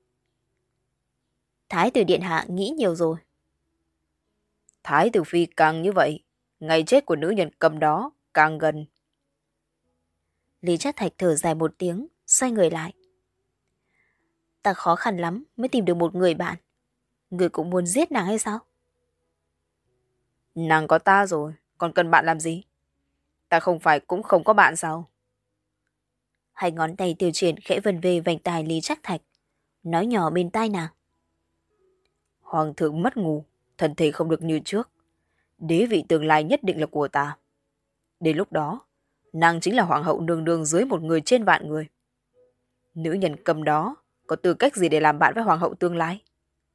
Thái tử điện hạ nghĩ nhiều rồi. Thái tử Phi càng như vậy, ngày chết của nữ nhân cầm đó càng gần. Lý Trác Thạch thở dài một tiếng, xoay người lại. Ta khó khăn lắm mới tìm được một người bạn. Người cũng muốn giết nàng hay sao? Nàng có ta rồi, còn cần bạn làm gì? Ta không phải cũng không có bạn sao? Hai ngón tay Tiêu Triển khẽ vần về vành tai Lý Trác Thạch, nói nhỏ bên tai nàng. Hoàng thượng mất ngủ, thân thể không được như trước. Đế vị tương lai nhất định là của ta. Đến lúc đó, nàng chính là hoàng hậu nương nương dưới một người trên vạn người. Nữ nhân cầm đó có tư cách gì để làm bạn với hoàng hậu tương lai?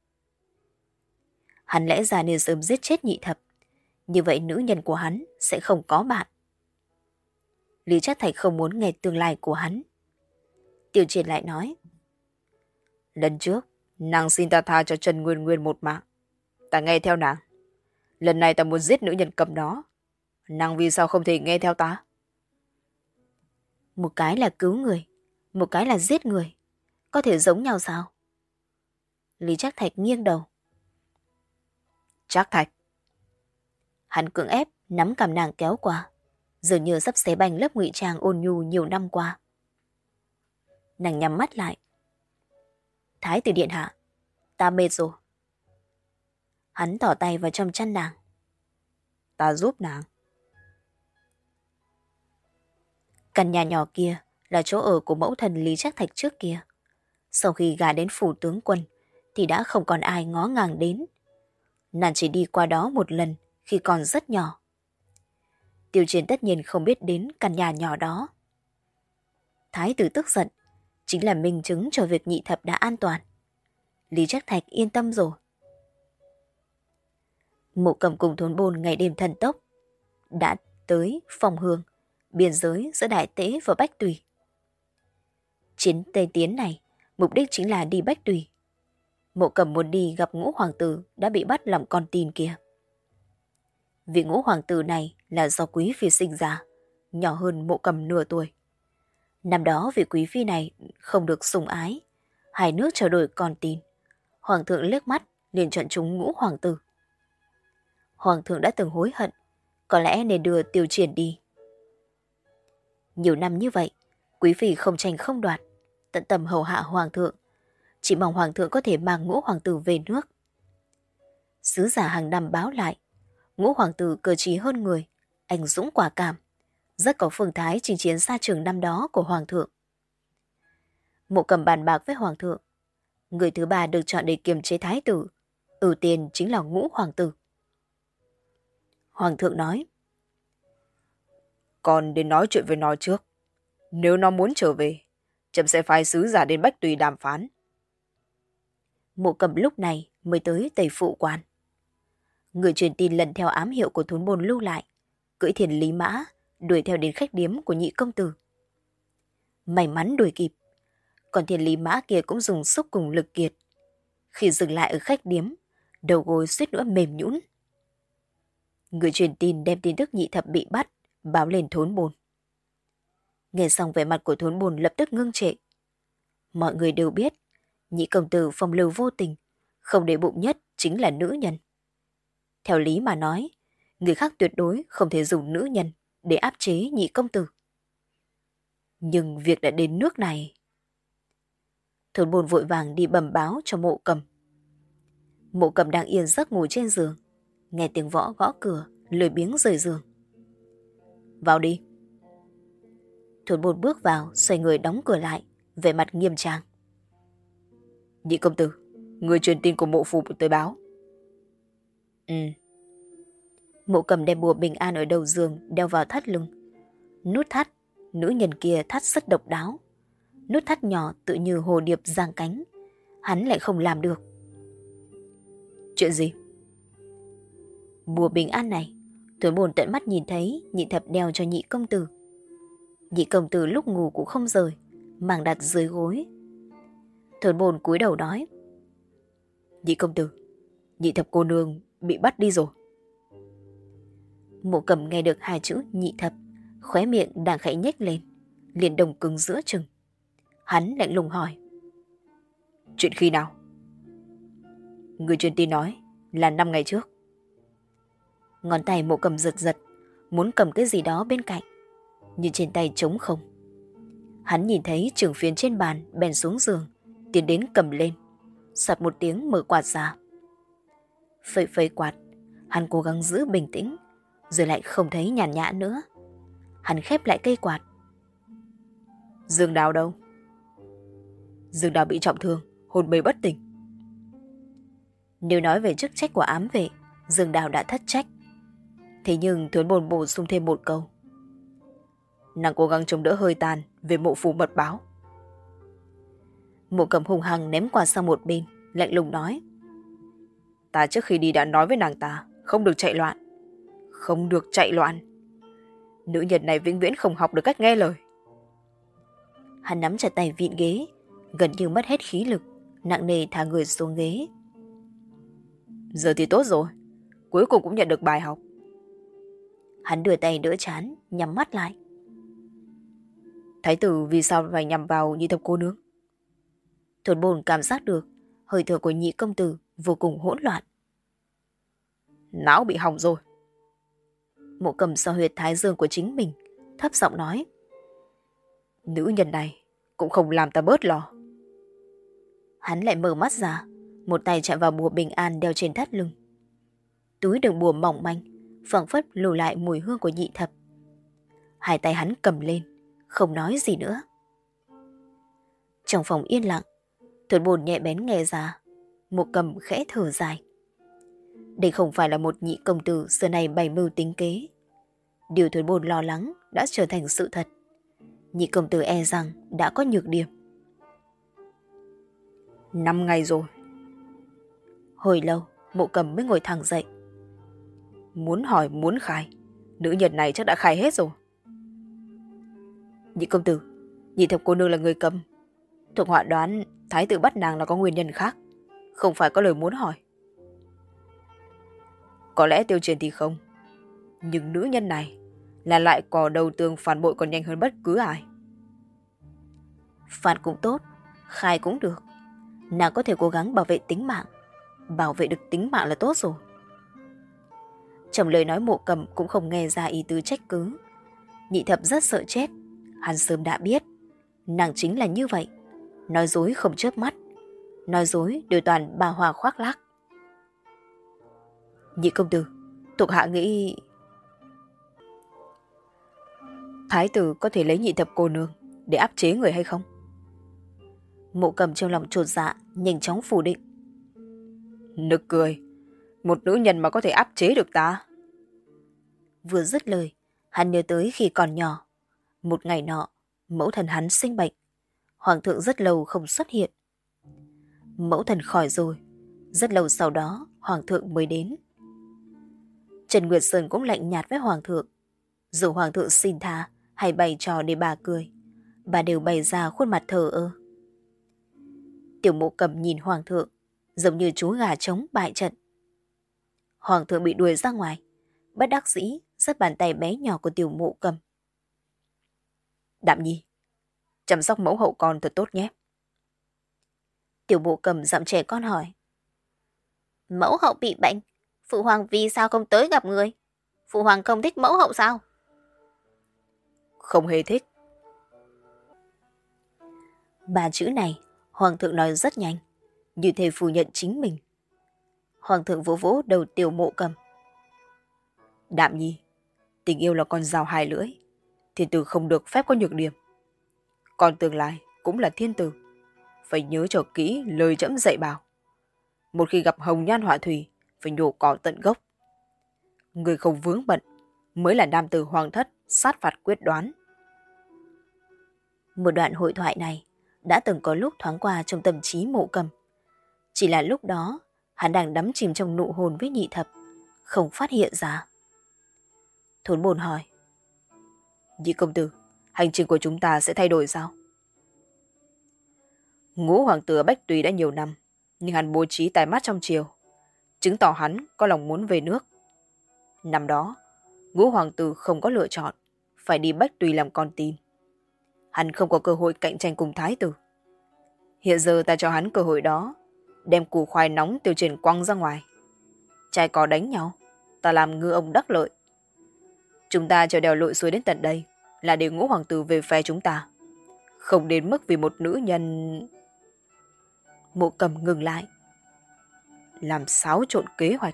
Hắn lẽ ra nên sớm giết chết Nhị Thập, như vậy nữ nhân của hắn sẽ không có bạn. Lý Trác Thạch không muốn nghe tương lai của hắn. Tiêu Triển lại nói. Lần trước, nàng xin ta tha cho Trần Nguyên Nguyên một mạng. Ta nghe theo nàng. Lần này ta muốn giết nữ nhân cầm đó. Nàng vì sao không thể nghe theo ta? Một cái là cứu người, một cái là giết người. Có thể giống nhau sao? Lý Trác Thạch nghiêng đầu. Trác Thạch. Hắn cưỡng ép nắm cằm nàng kéo qua, dường như sắp xé banh lớp ngụy trang ôn nhu nhiều năm qua. Nàng nhắm mắt lại. Thái tử điện hạ, ta mệt rồi. Hắn tỏ tay vào trong chăn nàng. Ta giúp nàng. Căn nhà nhỏ kia là chỗ ở của mẫu thần Lý Trác Thạch trước kia. Sau khi gả đến phủ tướng quân thì đã không còn ai ngó ngàng đến. Nàng chỉ đi qua đó một lần khi còn rất nhỏ. Tiêu Chiến tất nhiên không biết đến căn nhà nhỏ đó. Thái tử tức giận, chính là minh chứng cho việc Nhị Thập đã an toàn. Lý Trác Thạch yên tâm rồi. Mộ Cầm cùng Thốn Bôn ngày đêm thần tốc đã tới Phong Hương, biên giới giữa Đại Tế và Bách Tùy. Chuyến Tây Tiến này mục đích chính là đi Bách Tùy. Mộ Cầm muốn đi gặp Ngũ hoàng tử đã bị bắt làm con tin kia. Vị Ngũ hoàng tử này là do quý phi sinh ra, nhỏ hơn Mộ Cầm nửa tuổi. Năm đó vị quý phi này không được sủng ái, hai nước trao đổi con tin. Hoàng thượng liếc mắt liền chọn chúng Ngũ hoàng tử. Hoàng thượng đã từng hối hận, có lẽ nên đưa Tiêu Triển đi. Nhiều năm như vậy, quý phi không tranh không đoạt, tận tâm hầu hạ hoàng thượng, chỉ mong hoàng thượng có thể mang Ngũ hoàng tử về nước. Sứ giả hàng năm báo lại, Ngũ hoàng tử cơ trí hơn người, anh dũng quả cảm, rất có phương thái chinh chiến xa trường năm đó của hoàng thượng. Mộ Cầm bàn bạc với hoàng thượng, người thứ ba được chọn để kiềm chế thái tử, ưu tiên chính là Ngũ hoàng tử. Hoàng thượng nói, Còn đến nói chuyện với nó trước. Nếu nó muốn trở về, chậm sẽ phái sứ giả đến Bách Tùy đàm phán. Mộ Cầm lúc này mới tới Tây Phụ Quan. Người truyền tin lần theo ám hiệu của Thốn Bôn lưu lại, cưỡi thiền lý mã, đuổi theo đến khách điếm của Nhị công tử. May mắn đuổi kịp, còn thiền lý mã kia cũng dùng sức cùng lực kiệt. Khi dừng lại ở khách điếm, đầu gối suýt nữa mềm nhũn. Người truyền tin đem tin tức Nhị Thập bị bắt, báo lên Thốn Bôn. Nghe xong vẻ mặt của Thốn Bôn lập tức ngưng trệ. Mọi người đều biết, Nhị công tử phong lưu vô tình, không để bụng nhất chính là nữ nhân. Theo lý mà nói, người khác tuyệt đối không thể dùng nữ nhân để áp chế Nhị công tử. Nhưng việc đã đến nước này. Thốn Bôn vội vàng đi bẩm báo cho Mộ Cầm. Mộ Cầm đang yên giấc ngủ trên giường, nghe tiếng võ gõ cửa, lười biếng rời giường. Vào đi. Thốn Bôn bước vào, xoay người đóng cửa lại, vẻ mặt nghiêm trang. Nhị công tử, người truyền tin của mộ phủ tới báo. Ừ. Mộ Cầm đem bùa bình an ở đầu giường đeo vào thắt lưng, Nút thắt, nữ nhân kia thắt rất độc đáo. Nút thắt nhỏ tự như hồ điệp giang cánh. Hắn lại không làm được. Chuyện gì? Bùa bình an này, Tuấn Bồn tận mắt nhìn thấy Nhị Thập đeo cho nhị công tử. Nhị công tử lúc ngủ cũng không rời, mang đặt dưới gối. Tuấn Bồn cúi đầu nói: Nhị công tử, Nhị Thập cô nương bị bắt đi rồi. Mộ Cầm nghe được hai chữ nhị thập, khóe miệng đang khẽ nhếch lên, liền đồng cứng giữa chừng. Hắn lạnh lùng hỏi: Chuyện khi nào? Người truyền tin nói là năm ngày trước. Ngón tay Mộ Cầm giật giật, muốn cầm cái gì đó bên cạnh, nhưng trên tay trống không. Hắn nhìn thấy trường phiến trên bàn, bèn xuống giường, tiến đến cầm lên, soạt một tiếng mở quạt ra. Phẩy phẩy quạt, hắn cố gắng giữ bình tĩnh, rồi lại không thấy nhàn nhã nữa. Hắn khép lại cây quạt. Dương Đào đâu? Dương Đào bị trọng thương, hôn mê bất tỉnh. Nếu nói về chức trách của ám vệ, Dương Đào đã thất trách. Thế nhưng Tuấn Bồn bổ sung thêm một câu: nàng cố gắng chống đỡ hơi tàn về mộ phủ mật báo. Mộ Cầm hùng hăng ném quạt sang một bên, lạnh lùng nói: Ta trước khi đi đã nói với nàng ta không được chạy loạn. Không được chạy loạn. Nữ nhân này vĩnh viễn không học được cách nghe lời. Hắn nắm chặt tay vịn ghế, gần như mất hết khí lực, nặng nề thả người xuống ghế. Giờ thì tốt rồi, cuối cùng cũng nhận được bài học. Hắn đưa tay đỡ trán, nhắm mắt lại. Thái tử vì sao phải nhằm vào Nhị Thập cô nương? Tuấn Bồn cảm giác được hơi thở của nhị công tử vô cùng hỗn loạn. Não bị hỏng rồi. Mộ Cầm so huyệt thái dương của chính mình, thấp giọng nói: nữ nhân này cũng không làm ta bớt lo. Hắn lại mở mắt ra, một tay chạm vào bùa bình an đeo trên thắt lưng. Túi đựng bùa mỏng manh, phảng phất lưu lại mùi hương của Nhị Thập. Hai tay hắn cầm lên, không nói gì nữa. Trong phòng yên lặng, Tuấn Bồn nhẹ bén nghe ra, Mộ Cầm khẽ thở dài. Đây không phải là một nhị công tử xưa này bày mưu tính kế. Điều Tuấn Bồn lo lắng đã trở thành sự thật. Nhị công tử e rằng đã có nhược điểm. Năm ngày rồi. Hồi lâu, Mộ Cầm mới ngồi thẳng dậy. Muốn hỏi muốn khai, nữ nhân này chắc đã khai hết rồi. Nhị công tử, Nhị Thập cô nương là người cầm. Thuộc họa đoán thái tử bắt nàng là có nguyên nhân khác, không phải có lời muốn hỏi. Có lẽ Tiêu Truyền thì không, nhưng nữ nhân này là lại cò đầu tường phản bội còn nhanh hơn bất cứ ai. Phản cũng tốt, khai cũng được. Nàng có thể cố gắng bảo vệ tính mạng. Bảo vệ được tính mạng là tốt rồi. Trong lời nói Mộ Cầm cũng không nghe ra ý tứ trách cứ. Nhị Thập rất sợ chết. Hắn sớm đã biết nàng chính là như vậy, nói dối không chớp mắt, nói dối đều toàn bà hòa khoác lác. Nhị công tử, thuộc hạ nghĩ thái tử có thể lấy Nhị Thập cô nương để áp chế người hay không? Mộ Cầm trong lòng chột dạ, nhanh chóng phủ định. Nực cười, một nữ nhân mà có thể áp chế được ta. Vừa dứt lời, hắn nhớ tới khi còn nhỏ. Một ngày nọ, mẫu thân hắn sinh bệnh. Hoàng thượng rất lâu không xuất hiện. Mẫu thân khỏi rồi, rất lâu sau đó Hoàng thượng mới đến. Trần Nguyệt Sơn cũng lạnh nhạt với Hoàng thượng. Dù Hoàng thượng xin tha hay bày trò để bà cười, bà đều bày ra khuôn mặt thờ ơ. Tiểu Mộ Cầm nhìn Hoàng thượng giống như chú gà trống bại trận. Hoàng thượng bị đuổi ra ngoài, bất đắc dĩ giật bàn tay bé nhỏ của Tiểu Mộ Cầm. Đạm Nhi, chăm sóc mẫu hậu con thật tốt nhé. Tiểu Mộ Cầm dặm trẻ con hỏi. Mẫu hậu bị bệnh, phụ hoàng vì sao không tới gặp người? Phụ hoàng không thích mẫu hậu sao? Không hề thích. Ba chữ này Hoàng thượng nói rất nhanh, như thể phủ nhận chính mình. Hoàng thượng vỗ vỗ đầu Tiểu Mộ Cầm. Đạm Nhi, tình yêu là con dao hai lưỡi, thiên tử không được phép có nhược điểm. Con tương lai cũng là thiên tử, phải nhớ cho kỹ lời trẫm dạy bảo. Một khi gặp hồng nhan họa thủy, phải nhổ cỏ tận gốc. Người không vướng bận mới là nam tử hoàng thất sát phạt quyết đoán. Một đoạn hội thoại này đã từng có lúc thoáng qua trong tâm trí Mộ Cầm. Chỉ là lúc đó, hắn đang đắm chìm trong nụ hôn với Nhị Thập, không phát hiện ra. Thốn Bồn hỏi. Nhị công tử, hành trình của chúng ta sẽ thay đổi sao? Ngũ hoàng tử ở Bách Tùy đã nhiều năm, nhưng hắn bố trí tài mắt trong triều, chứng tỏ hắn có lòng muốn về nước. Năm đó, Ngũ hoàng tử không có lựa chọn, phải đi Bách Tùy làm con tin. Hắn không có cơ hội cạnh tranh cùng thái tử. Hiện giờ ta cho hắn cơ hội đó, đem củ khoai nóng tiêu triển quăng ra ngoài. Trai có đánh nhau, ta làm ngư ông đắc lợi. Chúng ta chờ đèo lội suối đến tận đây là để Ngũ hoàng tử về phe chúng ta, không đến mức vì một nữ nhân. Mộ Cầm ngừng lại, làm xáo trộn kế hoạch.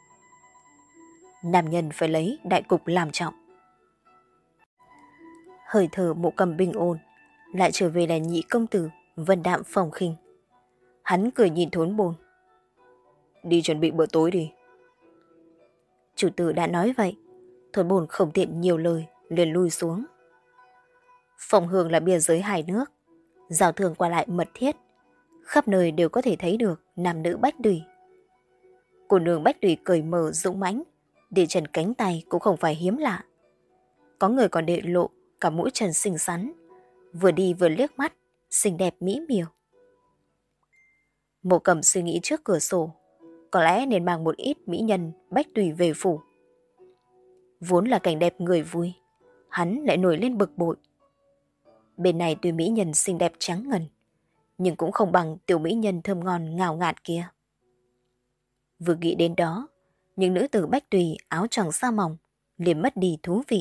Nam nhân phải lấy đại cục làm trọng. Hơi thở Mộ Cầm bình ổn, lại trở về là Nhị công tử vân đạm phong khinh. Hắn cười nhìn Thốn Bồn. Đi chuẩn bị bữa tối đi. Chủ tử đã nói vậy, Thốn Bồn không tiện nhiều lời, liền lui xuống. Phong Hương là biên giới hai nước, giao thương qua lại mật thiết, khắp nơi đều có thể thấy được nam nữ Bách Tùy. Cô nương Bách Tùy cởi mở dũng mãnh, để trần cánh tay cũng không phải hiếm lạ. Có người còn để lộ cả mũi trần xinh xắn, vừa đi vừa liếc mắt, xinh đẹp mỹ miều. Mộ Cầm suy nghĩ trước cửa sổ, có lẽ nên mang một ít mỹ nhân Bách Tùy về phủ. Vốn là cảnh đẹp người vui, hắn lại nổi lên bực bội. Bên này tuy mỹ nhân xinh đẹp trắng ngần, nhưng cũng không bằng tiểu mỹ nhân thơm ngon ngào ngạt kia. Vừa nghĩ đến đó, những nữ tử Bách Tùy áo choàng sa mỏng liền mất đi thú vị.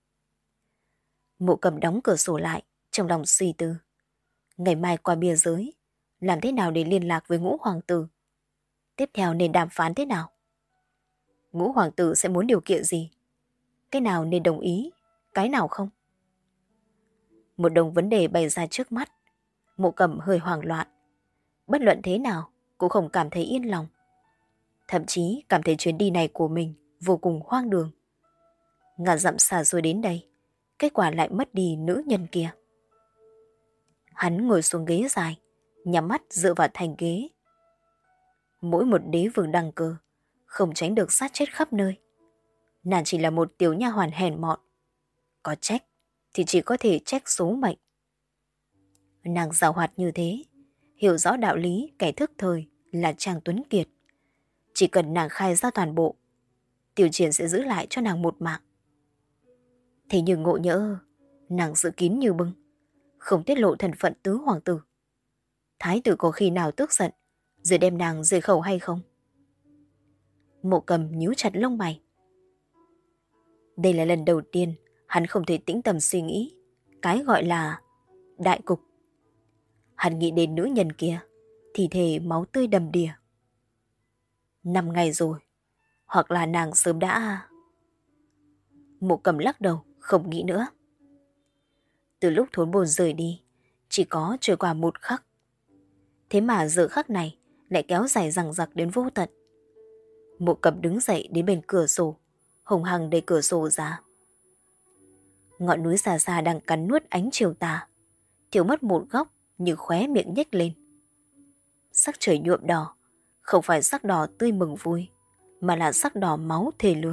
Mộ Cầm đóng cửa sổ lại, trong lòng suy tư. Ngày mai qua biên giới, làm thế nào để liên lạc với Ngũ hoàng tử? Tiếp theo nên đàm phán thế nào? Ngũ hoàng tử sẽ muốn điều kiện gì? Cái nào nên đồng ý, cái nào không? Một đống vấn đề bày ra trước mắt, Mộ Cầm hơi hoảng loạn. Bất luận thế nào, cũng không cảm thấy yên lòng. Thậm chí cảm thấy chuyến đi này của mình vô cùng hoang đường. Ngàn dặm xa xôi đến đây, kết quả lại mất đi nữ nhân kia. Hắn ngồi xuống ghế dài, nhắm mắt dựa vào thành ghế. Mỗi một đế vương đăng cơ, không tránh được sát chết khắp nơi. Nàng chỉ là một tiểu nha hoàn hèn mọn. Có trách thì chỉ có thể trách số mệnh. Nàng giàu hoạt như thế, hiểu rõ đạo lý kẻ thức thời là Trang Tuấn Kiệt. Chỉ cần nàng khai ra toàn bộ, Tiểu Triển sẽ giữ lại cho nàng một mạng. Thế nhưng ngộ nhỡ, nàng giữ kín như bưng, không tiết lộ thân phận tứ hoàng tử. Thái tử có khi nào tức giận, rồi đem nàng rời khẩu hay không? Mộ Cầm nhíu chặt lông mày. Đây là lần đầu tiên hắn không thể tĩnh tâm suy nghĩ cái gọi là đại cục. Hắn nghĩ đến nữ nhân kia, thì thể máu tươi đầm đìa. Năm ngày rồi, hoặc là nàng sớm đã... Mộ Cầm lắc đầu, không nghĩ nữa. Từ lúc Thốn Bồn rời đi, chỉ có trôi qua một khắc. Thế mà giờ khắc này lại kéo dài dằng dặc đến vô tận. Mộ Cầm đứng dậy đến bên cửa sổ, hùng hăng đẩy cửa sổ ra. Ngọn núi xa xa đang cắn nuốt ánh chiều tà, thiếu mất một góc như khóe miệng nhếch lên. Sắc trời nhuộm đỏ, không phải sắc đỏ tươi mừng vui, mà là sắc đỏ máu thề lương.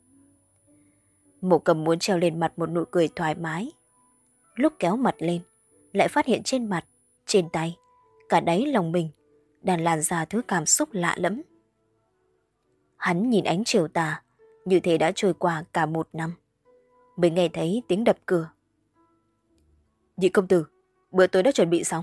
Mộ Cầm muốn treo lên mặt một nụ cười thoải mái. Lúc kéo mặt lên, lại phát hiện trên mặt, trên tay, cả đáy lòng mình đang lan ra thứ cảm xúc lạ lẫm. Hắn nhìn ánh chiều tà, như thế đã trôi qua cả một năm, mới nghe thấy tiếng đập cửa. Nhị công tử, bữa tối đã chuẩn bị xong.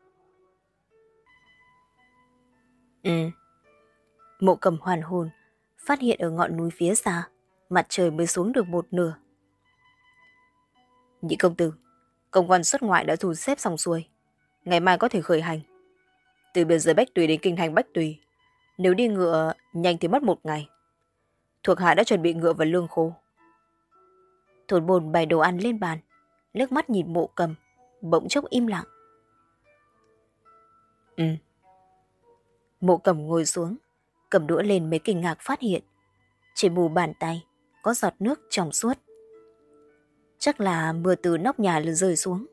Ừ. Mộ Cầm hoàn hồn, phát hiện ở ngọn núi phía xa, mặt trời mới xuống được một nửa. Nhị công tử, công văn xuất ngoại đã thu xếp xong xuôi, ngày mai có thể khởi hành. Từ biên giới Bách Tùy đến kinh thành Bách Tùy, nếu đi ngựa nhanh thì mất một ngày. Thuộc hạ đã chuẩn bị ngựa và lương khô. Thốn Bồn bày đồ ăn lên bàn, liếc mắt nhìn Mộ Cầm, bỗng chốc im lặng. Ừ. Mộ Cầm ngồi xuống, cầm đũa lên mới kinh ngạc phát hiện trên mu bàn tay có giọt nước trong suốt. Chắc là mưa từ nóc nhà rơi xuống.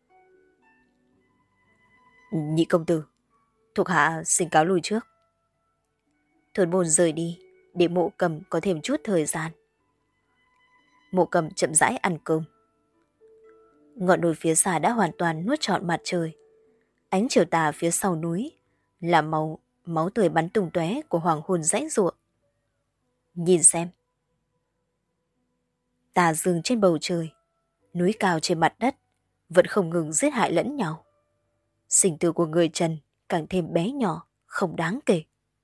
Nhị công tử, thuộc hạ xin cáo lui trước. Thôn Bôn rời đi để Mộ Cầm có thêm chút thời gian. Mộ Cầm chậm rãi ăn cơm. Ngọn đồi phía xa đã hoàn toàn nuốt trọn mặt trời. Ánh chiều tà phía sau núi là màu máu tươi bắn tung tóe của hoàng hôn rãnh ruộng. Nhìn xem. Tà dương trên bầu trời, núi cao trên mặt đất vẫn không ngừng giết hại lẫn nhau. Sinh tử của người Trần càng thêm bé nhỏ, không đáng kể.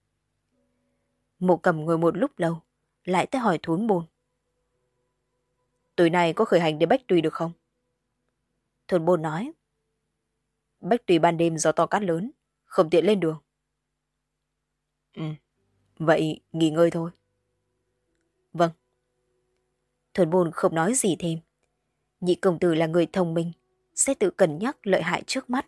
Mộ Cầm ngồi một lúc lâu, lại tới hỏi Thốn Bôn. Tối nay có khởi hành đến Bách Tùy được không? Thốn Bôn nói. Bách Tùy ban đêm gió to cát lớn, không tiện lên đường. Ừ, vậy nghỉ ngơi thôi. Vâng. Thốn Bôn không nói gì thêm. Nhị công tử là người thông minh, sẽ tự cân nhắc lợi hại trước mắt.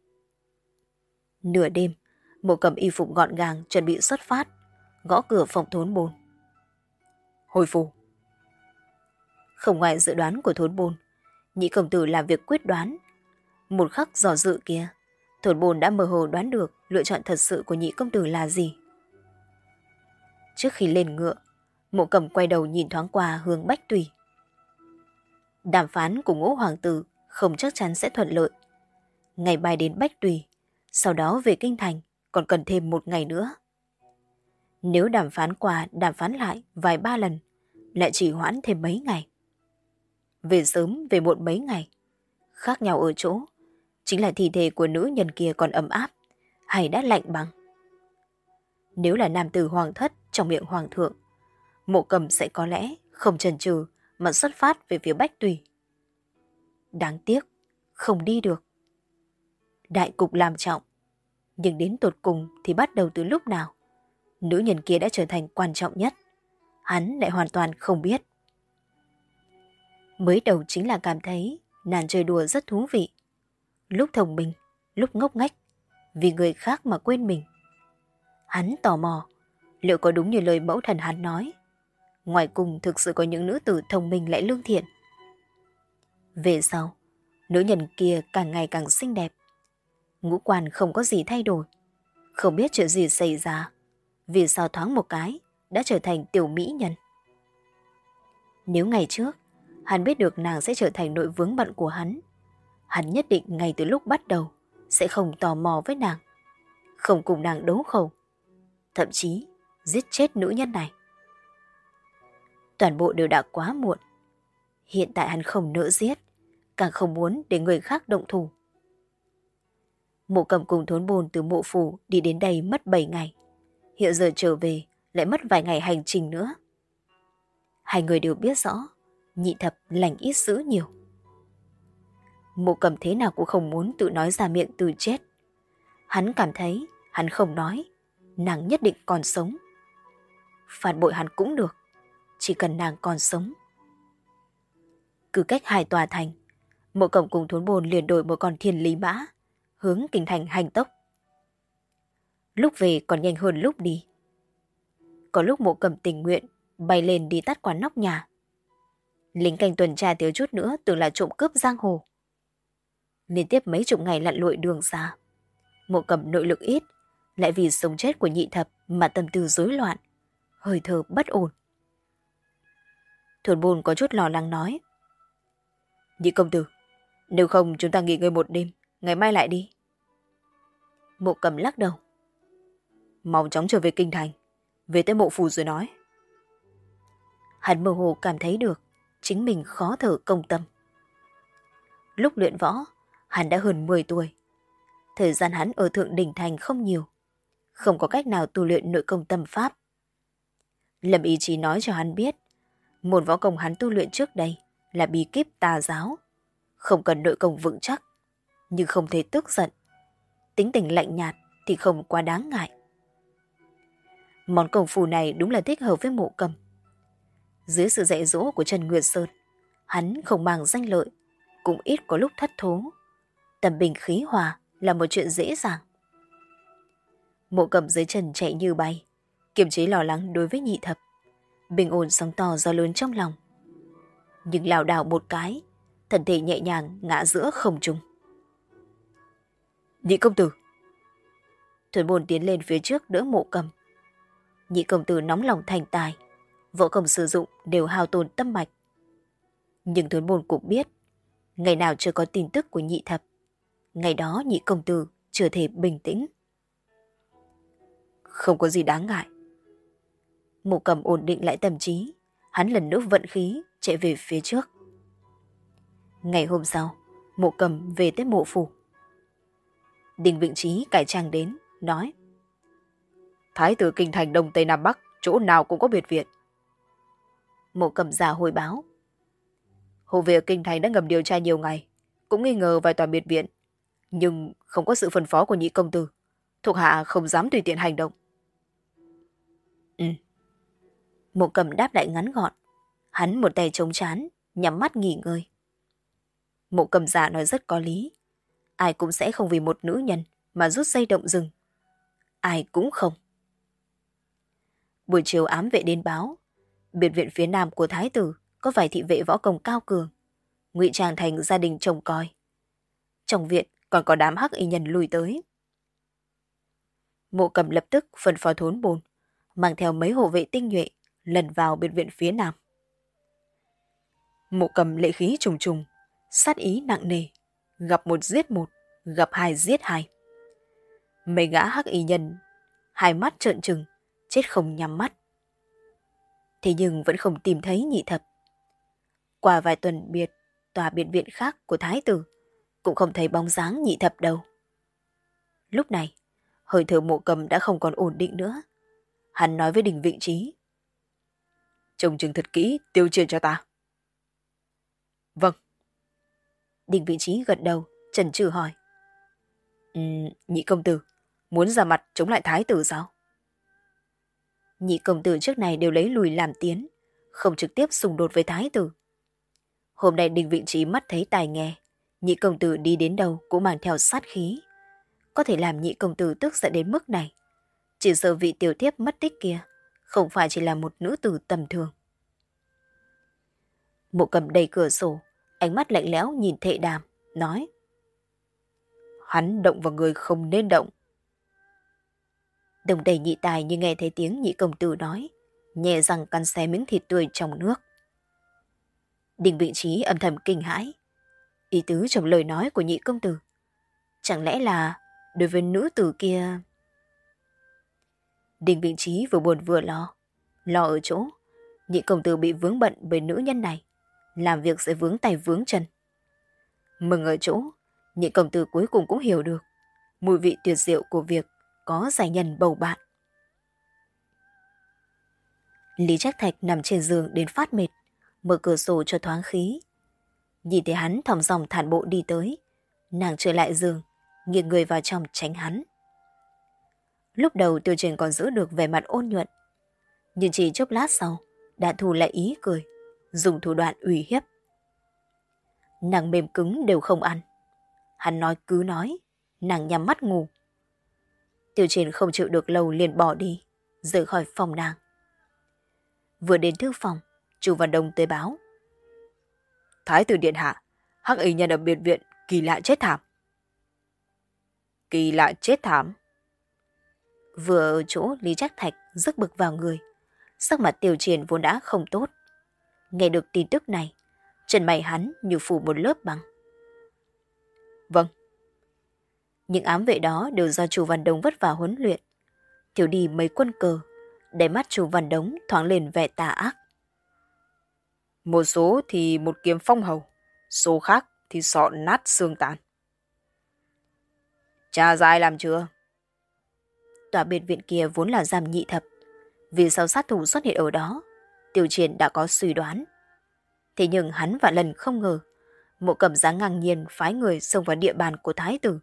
Nửa đêm, Mộ Cầm y phục gọn gàng chuẩn bị xuất phát, gõ cửa phòng Thốn Bôn. Hồi phù. Không ngoài dự đoán của Thốn Bôn, nhị công tử làm việc quyết đoán. Một khắc dò dự kia, Thốn Bôn đã mơ hồ đoán được lựa chọn thật sự của nhị công tử là gì. Trước khi lên ngựa, Mộ Cầm quay đầu nhìn thoáng qua hướng Bách Tùy. Đàm phán của Ngũ hoàng tử không chắc chắn sẽ thuận lợi. Ngày bay đến Bách Tùy, sau đó về Kinh Thành còn cần thêm một ngày nữa. Nếu đàm phán qua đàm phán lại vài ba lần, lại chỉ hoãn thêm mấy ngày. Về sớm về muộn mấy ngày, khác nhau ở chỗ chính là thi thể của nữ nhân kia còn ấm áp hay đã lạnh băng. Nếu là nam tử hoàng thất trong miệng hoàng thượng, Mộ Cầm sẽ có lẽ không chần chừ mà xuất phát về phía Bách Tùy. Đáng tiếc, không đi được. Đại cục làm trọng, nhưng đến tột cùng thì bắt đầu từ lúc nào nữ nhân kia đã trở thành quan trọng nhất, hắn lại hoàn toàn không biết. Mới đầu chính là cảm thấy nàng chơi đùa rất thú vị. Lúc thông minh, lúc ngốc nghếch, vì người khác mà quên mình. Hắn tò mò, liệu có đúng như lời mẫu thần hắn nói, ngoài cùng thực sự có những nữ tử thông minh lại lương thiện. Về sau, nữ nhân kia càng ngày càng xinh đẹp. Ngũ quan không có gì thay đổi. Không biết chuyện gì xảy ra, vì sao thoáng một cái đã trở thành tiểu mỹ nhân. Nếu ngày trước, hắn biết được nàng sẽ trở thành nội vướng bận của hắn, hắn nhất định ngay từ lúc bắt đầu sẽ không tò mò với nàng, không cùng nàng đấu khẩu, thậm chí giết chết nữ nhân này. Toàn bộ đều đã quá muộn. Hiện tại hắn không nỡ giết, càng không muốn để người khác động thủ. Mộ Cầm cùng Thốn Bôn từ Mộ Phủ đi đến đây mất bảy ngày. Hiện giờ trở về lại mất vài ngày hành trình nữa. Hai người đều biết rõ, nhị thập lành ít dữ nhiều. Mộ Cầm thế nào cũng không muốn tự nói ra miệng từ chết. Hắn cảm thấy hắn không nói, nàng nhất định còn sống. Phản bội hắn cũng được, chỉ cần nàng còn sống. Cứ cách hai tòa thành, Mộ Cầm cùng Thốn Bôn liền đổi một con thiên lý mã, hướng Kinh Thành hành tốc. Lúc về còn nhanh hơn lúc đi. Có lúc Mộ Cầm tình nguyện bay lên đi tắt quán nóc nhà. Lính canh tuần tra thiếu chút nữa tưởng là trộm cướp giang hồ. Liên tiếp mấy chục ngày lặn lội đường xa, Mộ Cầm nội lực ít, lại vì sống chết của nhị thập mà tâm tư rối loạn, hơi thở bất ổn. Thốn Bôn có chút lo lắng nói: Nhị công tử, nếu không chúng ta nghỉ ngơi một đêm, ngày mai lại đi. Mộ Cầm lắc đầu: Mau chóng trở về Kinh Thành, về tới Mộ Phủ rồi nói. Hắn mơ hồ cảm thấy được chính mình khó thở công tâm. Lúc luyện võ, hắn đã hơn mười tuổi. Thời gian hắn ở Thượng Đỉnh Thành không nhiều, không có cách nào tu luyện nội công tâm pháp. Lâm ý chí nói cho hắn biết, môn võ công hắn tu luyện trước đây là bí kíp tà giáo, không cần nội công vững chắc, nhưng không thể tức giận. Tính tình lạnh nhạt thì không quá đáng ngại. Món công phu này đúng là thích hợp với Mộ Cầm. Dưới sự dạy dỗ của Trần Nguyệt Sơn, hắn không mang danh lợi, cũng ít có lúc thất thố. Tâm bình khí hòa là một chuyện dễ dàng. Mộ Cầm dưới chân chạy như bay, kiềm chế lo lắng đối với nhị thập, bình ổn sóng to gió lớn trong lòng. nhưng lảo đảo một cái, thân thể nhẹ nhàng ngã giữa không trung. Nhị công tử. Thuần Bồn tiến lên phía trước đỡ Mộ Cầm. Nhị công tử nóng lòng thành tài, võ công sử dụng đều hao tổn tâm mạch. Nhưng Thuần Bồn cũng biết, ngày nào chưa có tin tức của nhị thập, ngày đó nhị công tử chưa thể bình tĩnh. Không có gì đáng ngại. Mộ Cầm ổn định lại tâm trí, hắn lần nữa vận khí chạy về phía trước. Ngày hôm sau, Mộ Cầm về tới mộ phủ. Đinh Vĩnh Chí cải trang đến, nói: Thái tử kinh thành Đông Tây Nam Bắc, chỗ nào cũng có biệt viện. Mộ Cầm già hồi báo: Hộ vệ kinh thành đã ngầm điều tra nhiều ngày, cũng nghi ngờ vài tòa biệt viện, nhưng không có sự phân phó của nhị công tử, thuộc hạ không dám tùy tiện hành động. Ừ. Mộ Cầm đáp lại ngắn gọn, hắn một tay chống trán, nhắm mắt nghỉ ngơi. Mộ Cầm già nói rất có lý, ai cũng sẽ không vì một nữ nhân mà rút dây động rừng. Ai cũng không. Buổi chiều ám vệ đến báo, biệt viện phía nam của thái tử có vài thị vệ võ công cao cường, ngụy trang thành gia đình trông coi. Trong viện còn có đám hắc y nhân lùi tới. Mộ Cầm lập tức phân phó Thốn Bồn mang theo mấy hộ vệ tinh nhuệ lần vào biệt viện phía nam. Mộ Cầm lệ khí trùng trùng, sát ý nặng nề, gặp một giết một, gặp hai giết hai. Mấy gã hắc y nhân hai mắt trợn trừng, chết không nhắm mắt. Thế nhưng vẫn không tìm thấy nhị thập. Qua vài tuần biệt tòa biệt viện khác của thái tử cũng không thấy bóng dáng nhị thập đâu. Lúc này, hơi thở Mộ Cầm đã không còn ổn định nữa. Hắn nói với Đinh Vĩnh Chí: Trông chừng thật kỹ, tiêu truyền cho ta. Vâng. Đinh Vĩnh Chí gật đầu, chần chừ hỏi: uhm, Nhị công tử, muốn ra mặt chống lại thái tử sao? Nhị công tử trước này đều lấy lùi làm tiến, không trực tiếp xung đột với thái tử. Hôm nay Đinh Vĩnh Chí mắt thấy tài nghe, nhị công tử đi đến đâu cũng mang theo sát khí. Có thể làm nhị công tử tức giận đến mức này, chỉ sợ vị tiểu thiếp mất tích kia không phải chỉ là một nữ tử tầm thường. Mộ Cầm đầy cửa sổ, ánh mắt lạnh lẽo nhìn Thệ Đàm, nói: Hắn động vào người không nên động. Đồng đầy nhị tài như nghe thấy tiếng nhị công tử nói, nhè răng cắn xé miếng thịt tươi trong nước. Đinh Vĩnh Chí âm thầm kinh hãi, ý tứ trong lời nói của nhị công tử, chẳng lẽ là đối với nữ tử kia? Đinh Vĩnh Chí vừa buồn vừa lo, lo ở chỗ nhị công tử bị vướng bận bởi nữ nhân này, làm việc sẽ vướng tay vướng chân. Mừng ở chỗ nhị công tử cuối cùng cũng hiểu được mùi vị tuyệt diệu của việc có giai nhân bầu bạn. Lý Trác Thạch nằm trên giường đến phát mệt, mở cửa sổ cho thoáng khí. Nhìn thấy hắn thong dong thản bộ đi tới, nàng trở lại giường, nghiêng người vào trong tránh hắn. Lúc đầu Tiêu Truyền còn giữ được vẻ mặt ôn nhuận, nhưng chỉ chốc lát sau đã thu lại ý cười, dùng thủ đoạn uy hiếp. Nàng mềm cứng đều không ăn. Hắn nói cứ nói, nàng nhắm mắt ngủ. Tiêu Truyền không chịu được lâu liền bỏ đi, rời khỏi phòng nàng. Vừa đến thư phòng, Chu Văn Đông tới báo: Thái tử điện hạ, hắc y nhân ở biệt viện kỳ lạ chết thảm. Kỳ lạ chết thảm. Vừa ở chỗ Lý Trác Thạch rước bực vào người, sắc mặt Tiêu Truyền vốn đã không tốt. Nghe được tin tức này, chân mày hắn như phủ một lớp băng. Vâng. Những ám vệ đó đều do Chu Văn Đông vất vả huấn luyện. Thiếu đi mấy quân cờ, để mắt Chu Văn Đông thoáng lên vẻ tà ác. Một số thì một kiếm phong hầu, số khác thì sọ nát xương tàn. Cha dài làm chưa? Tòa biệt viện kia vốn là giam nhị thập, vì sao sát thủ xuất hiện ở đó, Tiêu Truyền đã có suy đoán. Thế nhưng hắn vạn lần không ngờ, Mộ Cẩm dáng ngang nhiên phái người xông vào địa bàn của thái tử.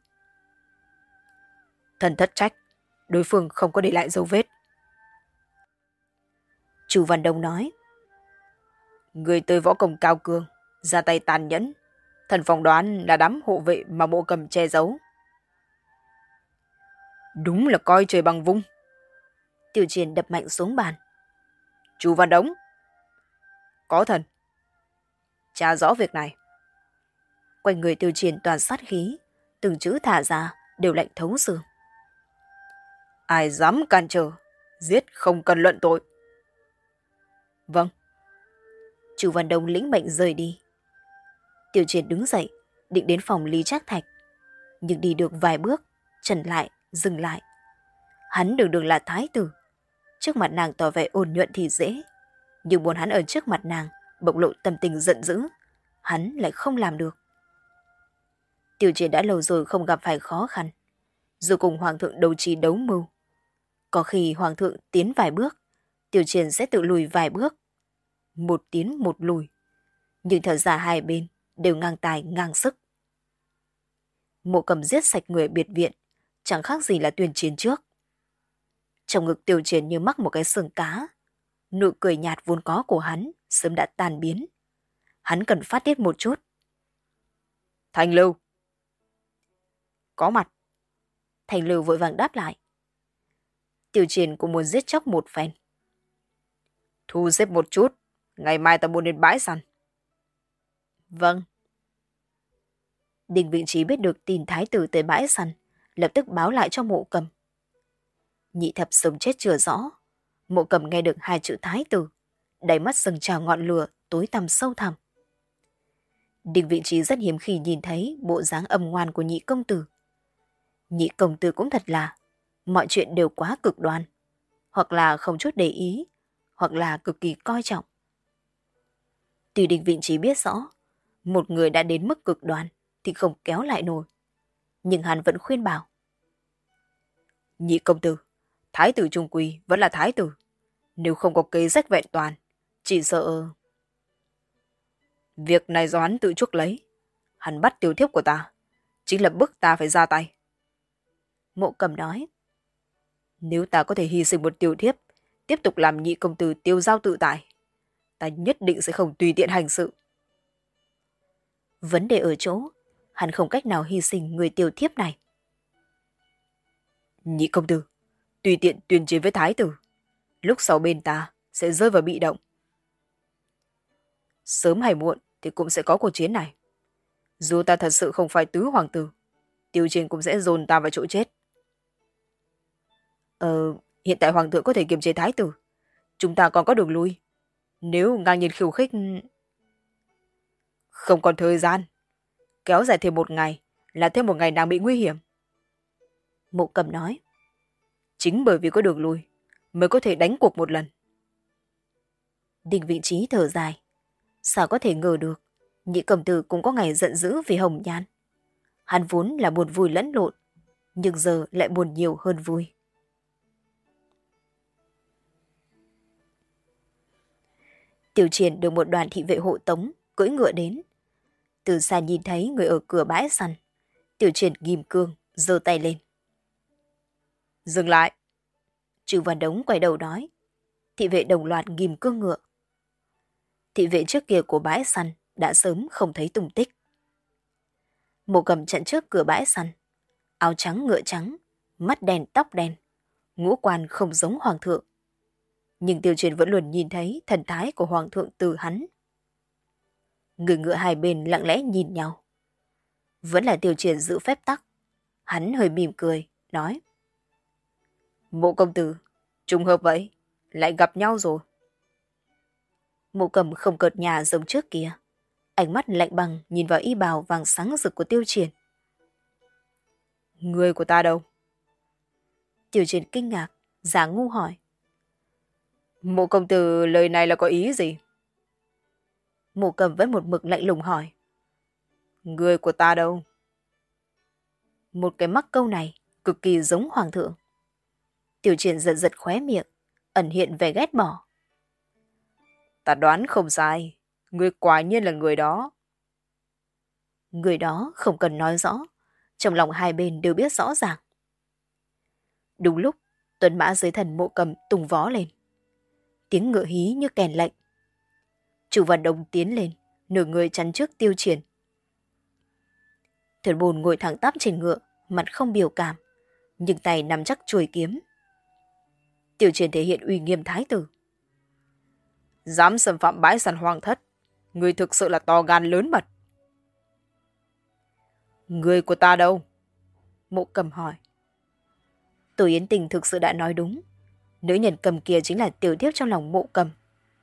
Thần thất trách, đối phương không có để lại dấu vết. Chu Văn Đông nói: Người tới võ công cao cường, ra tay tàn nhẫn, thần phỏng đoán là đám hộ vệ mà Mộ Cẩm che giấu. Đúng là coi trời bằng vung. Tiêu Truyền đập mạnh xuống bàn. Chu Văn Đông, có thần. tra rõ việc này. Quanh người Tiêu Chiến toàn sát khí, từng chữ thả ra đều lạnh thấu xương. Ai dám cản trở, giết không cần luận tội. Vâng. Chu Văn Đông lĩnh mệnh rời đi. Tiêu Chiến đứng dậy, định đến phòng Lý Trác Thạch. Nhưng đi được vài bước, chân lại, dừng lại. Hắn đường đường là thái tử. Trước mặt nàng tỏ vẻ ôn nhuận thì dễ. Nhưng muốn hắn ở trước mặt nàng, bộc lộ tâm tình giận dữ, hắn lại không làm được. Tiêu Chiến đã lâu rồi không gặp phải khó khăn. Dù cùng Hoàng thượng đấu trí đấu mưu. Có khi Hoàng thượng tiến vài bước, Tiêu Chiến sẽ tự lùi vài bước. Một tiến một lùi. Nhưng thật ra hai bên đều ngang tài ngang sức. Mộ Cầm giết sạch người biệt viện, chẳng khác gì là tuyên chiến trước. Trong ngực Tiêu Chiến như mắc một cái sừng cá. Nụ cười nhạt vốn có của hắn sớm đã tan biến. Hắn cần phát tiết một chút. Thành Lưu. Có mặt. Thành Lưu vội vàng đáp lại. Tiêu Chiến cũng muốn giết chóc một phen. Thu xếp một chút, ngày mai ta muốn đến bãi săn. Vâng. Đinh Vĩnh Trí biết được tin thái tử tới bãi săn, lập tức báo lại cho Mộ Cầm. Nhị thập sống chết chưa rõ. Mộ Cầm nghe được hai chữ thái tử, đáy mắt dâng trào ngọn lửa tối tăm sâu thẳm. Đinh Vĩnh Trí rất hiếm khi nhìn thấy bộ dáng âm ngoan của nhị công tử. Nhị công tử cũng thật là, mọi chuyện đều quá cực đoan, hoặc là không chút để ý, hoặc là cực kỳ coi trọng. Tuy Đinh Vĩnh Trí biết rõ, một người đã đến mức cực đoan thì không kéo lại nổi, nhưng hắn vẫn khuyên bảo. Nhị công tử, thái tử trung quy vẫn là thái tử. Nếu không có kế sách vẹn toàn, chỉ sợ... Việc này do hắn tự chuốc lấy. Hắn bắt tiểu thiếp của ta, chính là bức ta phải ra tay. Mộ Cầm nói. Nếu ta có thể hy sinh một tiểu thiếp, tiếp tục làm nhị công tử tiêu dao tự tại, ta nhất định sẽ không tùy tiện hành sự. Vấn đề ở chỗ, hắn không cách nào hy sinh người tiểu thiếp này. Nhị công tử, tùy tiện tuyên chiến với thái tử, lúc sau bên ta sẽ rơi vào bị động. Sớm hay muộn thì cũng sẽ có cuộc chiến này. Dù ta thật sự không phải tứ hoàng tử, Tiêu Chiến cũng sẽ dồn ta vào chỗ chết. Ờ, hiện tại hoàng thượng có thể kiềm chế thái tử. Chúng ta còn có đường lui. Nếu ngang nhiên khiêu khích... Không còn thời gian. Kéo dài thêm một ngày là thêm một ngày nàng bị nguy hiểm. Mộ Cầm nói. Chính bởi vì có đường lui mới có thể đánh cuộc một lần. Đinh Vĩnh Trí thở dài. Sao có thể ngờ được nhị công tử cũng có ngày giận dữ vì Hồng Nhan. Hắn vốn là buồn vui lẫn lộn, nhưng giờ lại buồn nhiều hơn vui. Tiêu Chiến được một đoàn thị vệ hộ tống cưỡi ngựa đến. Từ xa nhìn thấy người ở cửa bãi săn, Tiêu Chiến ghim cương giơ tay lên. Dừng lại. Trừ Văn Đống quay đầu nói. Thị vệ đồng loạt ghim cương ngựa. Thị vệ trước kia của bãi săn đã sớm không thấy tung tích. Mộ Cầm chặn trước cửa bãi săn, áo trắng ngựa trắng, mắt đen tóc đen, ngũ quan không giống hoàng thượng. Nhưng Tiêu Chiến vẫn luôn nhìn thấy thần thái của hoàng thượng từ hắn. Người ngựa hai bên lặng lẽ nhìn nhau. Vẫn là Tiêu Chiến giữ phép tắc. Hắn hơi mỉm cười, nói. Mộ công tử, trùng hợp vậy, lại gặp nhau rồi. Mộ Cầm không cợt nhà giống trước kia. Ánh mắt lạnh băng nhìn vào y bào vàng sáng rực của Tiêu Chiến. Người của ta đâu? Tiêu Chiến kinh ngạc, giả ngu hỏi. Mộ công tử lời này là có ý gì? Mộ Cầm vẫn một mực lạnh lùng hỏi. Người của ta đâu? Một cái mắc câu này cực kỳ giống hoàng thượng. Tiêu Chiến giật giật khóe miệng, ẩn hiện vẻ ghét bỏ. Ta đoán không sai, người quả nhiên là người đó. Người đó không cần nói rõ, trong lòng hai bên đều biết rõ ràng. Đúng lúc, tuấn mã dưới thần Mộ Cầm tung vó lên. Tiếng ngựa hí như kèn lệnh. Chu Văn Đông tiến lên, nửa người chắn trước Tiêu Chiến. Thuyền bồn ngồi thẳng tắp trên ngựa, mặt không biểu cảm, nhưng tay nắm chắc chuôi kiếm. Tiêu Chiến thể hiện uy nghiêm thái tử. Dám xâm phạm bãi săn hoàng thất, Người thực sự là to gan lớn mật. Người của ta đâu? Mộ Cầm hỏi. Tô Yến Tình thực sự đã nói đúng. Nữ nhân cầm kia chính là tiểu thiếp trong lòng Mộ Cầm.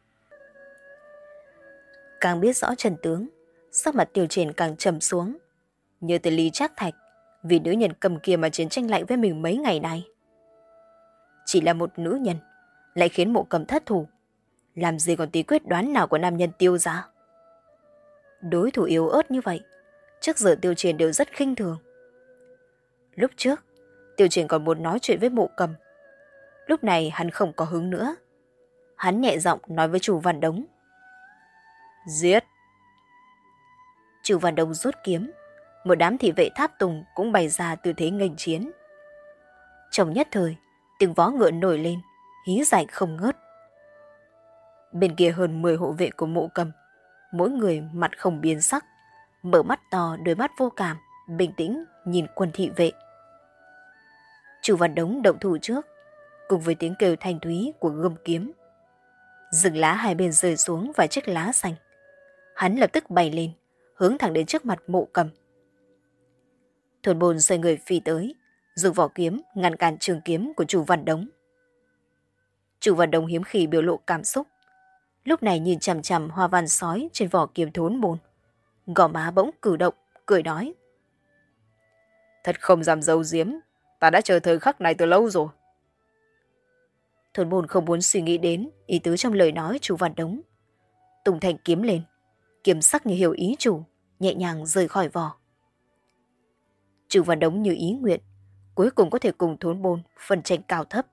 Càng biết rõ trần tướng, sắc mặt Tiêu Triển càng trầm xuống. Nhớ tới Lý Trác Thạch, vì nữ nhân cầm kia mà chiến tranh lạnh với mình mấy ngày nay. Chỉ là một nữ nhân, lại khiến Mộ Cầm thất thủ. Làm gì còn tí quyết đoán nào của nam nhân Tiêu ra. Đối thủ yếu ớt như vậy, trước giờ Tiêu Triển đều rất khinh thường. Lúc trước, Tiêu Triển còn muốn nói chuyện với Mộ Cầm. Lúc này hắn không có hứng nữa. Hắn nhẹ giọng nói với chủ Văn Đống. Giết! Chủ Văn Đống rút kiếm. Một đám thị vệ tháp tùng cũng bày ra tư thế nghênh chiến. Trong nhất thời, tiếng vó ngựa nổi lên, hí dài không ngớt. Bên kia hơn mười hộ vệ của Mộ Cầm, mỗi người mặt không biến sắc, mở mắt to, đôi mắt vô cảm, bình tĩnh nhìn quân thị vệ. Chủ Văn Đống động thủ trước, cùng với tiếng kêu thanh thúy của gươm kiếm. Rừng lá hai bên rơi xuống vài chiếc lá xanh. Hắn lập tức bay lên, hướng thẳng đến trước mặt Mộ Cầm. Thuần Bồn xoay người phi tới, dùng vỏ kiếm ngăn cản trường kiếm của chủ Văn Đống. Chủ Văn Đống hiếm khi biểu lộ cảm xúc. Lúc này nhìn chằm chằm hoa văn sói trên vỏ kiếm Thốn Bồn, gò má bỗng cử động, cười nói. Thật không dám giấu giếm, ta đã chờ thời khắc này từ lâu rồi. Thuần Bồn không muốn suy nghĩ đến ý tứ trong lời nói chủ Văn Đống. Tung thanh kiếm lên, kiếm sắc như hiểu ý chủ, nhẹ nhàng rời khỏi vỏ. Chủ Văn Đống như ý nguyện, cuối cùng có thể cùng Thốn Bồn phân tranh cao thấp.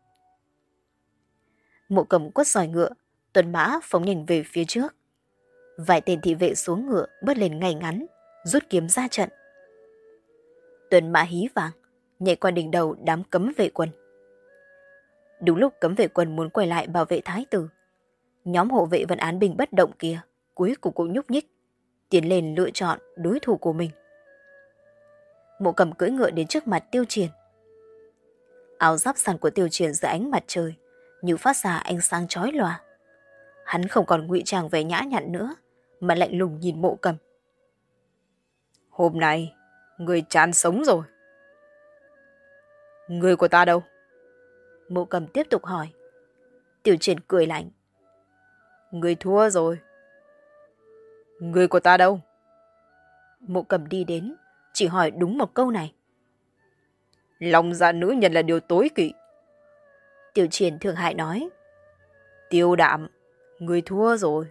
Mộ Cầm quất giỏi ngựa, tuần mã phóng nhanh về phía trước. Vài tên thị vệ xuống ngựa bớt lên ngay ngắn, rút kiếm ra trận. Tuần mã hí vàng, nhảy qua đỉnh đầu đám cấm vệ quân. Đúng lúc cấm vệ quân muốn quay lại bảo vệ thái tử, nhóm hộ vệ vẫn án binh bất động kia cuối cùng cũng nhúc nhích, tiến lên lựa chọn đối thủ của mình. Mộ Cầm cưỡi ngựa đến trước mặt Tiêu Triển. Áo giáp sàn của Tiêu Triển dưới ánh mặt trời như phát ra ánh sáng chói lòa. Hắn không còn ngụy trang vẻ nhã nhặn nữa, mà lạnh lùng nhìn Mộ Cầm. Hôm nay, người chán sống rồi. Người của ta đâu? Mộ Cầm tiếp tục hỏi. Tiêu Triển cười lạnh. Người thua rồi. Người của ta đâu? Mộ Cầm đi đến, chỉ hỏi đúng một câu này. Lòng dạ nữ nhân là điều tối kỵ. Tiêu Triển thương hại nói. Tiêu Đạm, người thua rồi.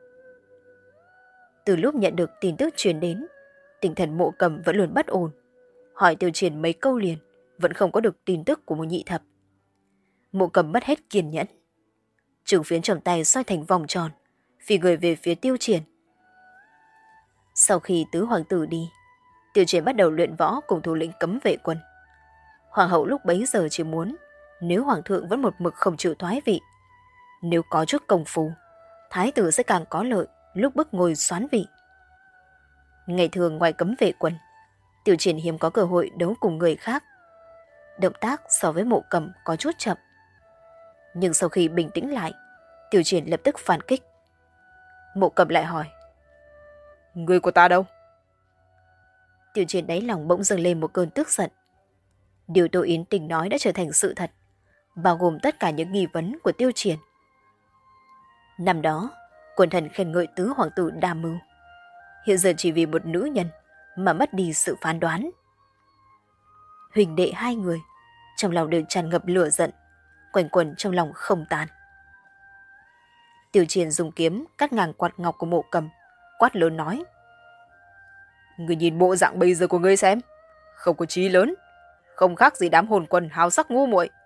Từ lúc nhận được tin tức truyền đến, tinh thần Mộ Cầm vẫn luôn bất ổn. Hỏi Tiêu Triển mấy câu liền, vẫn không có được tin tức của một nhị thập. Mộ Cầm mất hết kiên nhẫn. Trường phiến trong tay xoay thành vòng tròn, phi người về phía Tiêu Triển. Sau khi tứ hoàng tử đi, Tiêu Triển bắt đầu luyện võ cùng thủ lĩnh cấm vệ quân. Hoàng hậu lúc bấy giờ chỉ muốn, nếu hoàng thượng vẫn một mực không chịu thoái vị, nếu có chút công phu, thái tử sẽ càng có lợi lúc bước ngồi soán vị. Ngày thường ngoài cấm vệ quân, Tiêu Triển hiếm có cơ hội đấu cùng người khác. Động tác so với Mộ Cầm có chút chậm. Nhưng sau khi bình tĩnh lại, Tiêu Triển lập tức phản kích. Mộ Cầm lại hỏi. Người của ta đâu? Tiêu Triển đáy lòng bỗng dâng lên một cơn tức giận. Điều Tô Yến Tình nói đã trở thành sự thật, bao gồm tất cả những nghi vấn của Tiêu Triển. Năm đó, quần thần khen ngợi tứ hoàng tử đa mưu. Hiện giờ chỉ vì một nữ nhân mà mất đi sự phán đoán. Huỳnh đệ hai người, trong lòng đều tràn ngập lửa giận, quanh quẩn trong lòng không tan. Tiêu Triển dùng kiếm cắt ngang quạt ngọc của Mộ Cầm, quát lớn nói. Người nhìn bộ dạng bây giờ của ngươi xem, không có chí lớn, không khác gì đám hồn quân háo sắc ngu muội.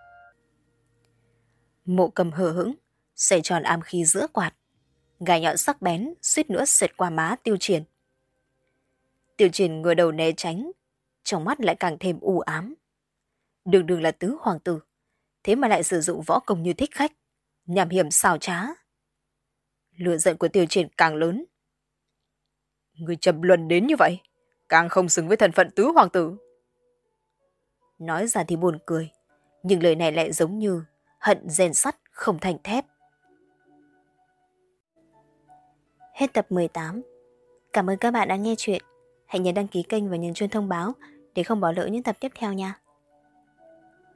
Mộ Cầm hờ hững, xoay tròn ám khí giữa quạt, gai nhọn sắc bén suýt nữa xẹt qua má Tiêu Triển. Tiêu Triển ngửa đầu né tránh, trong mắt lại càng thêm u ám. Đường đường là tứ hoàng tử, thế mà lại sử dụng võ công như thích khách, nhằm hiểm xảo trá. Lửa giận của Tiêu Triển càng lớn. Người trầm luân đến như vậy, càng không xứng với thân phận tứ hoàng tử. Nói ra thì buồn cười, nhưng lời này lại giống như hận rèn sắt không thành thép. Hết Hết tập mười tám. Cảm ơn các bạn đã nghe chuyện. Hãy nhấn đăng ký kênh và nhấn chuông thông báo để không bỏ lỡ những tập tiếp theo nha.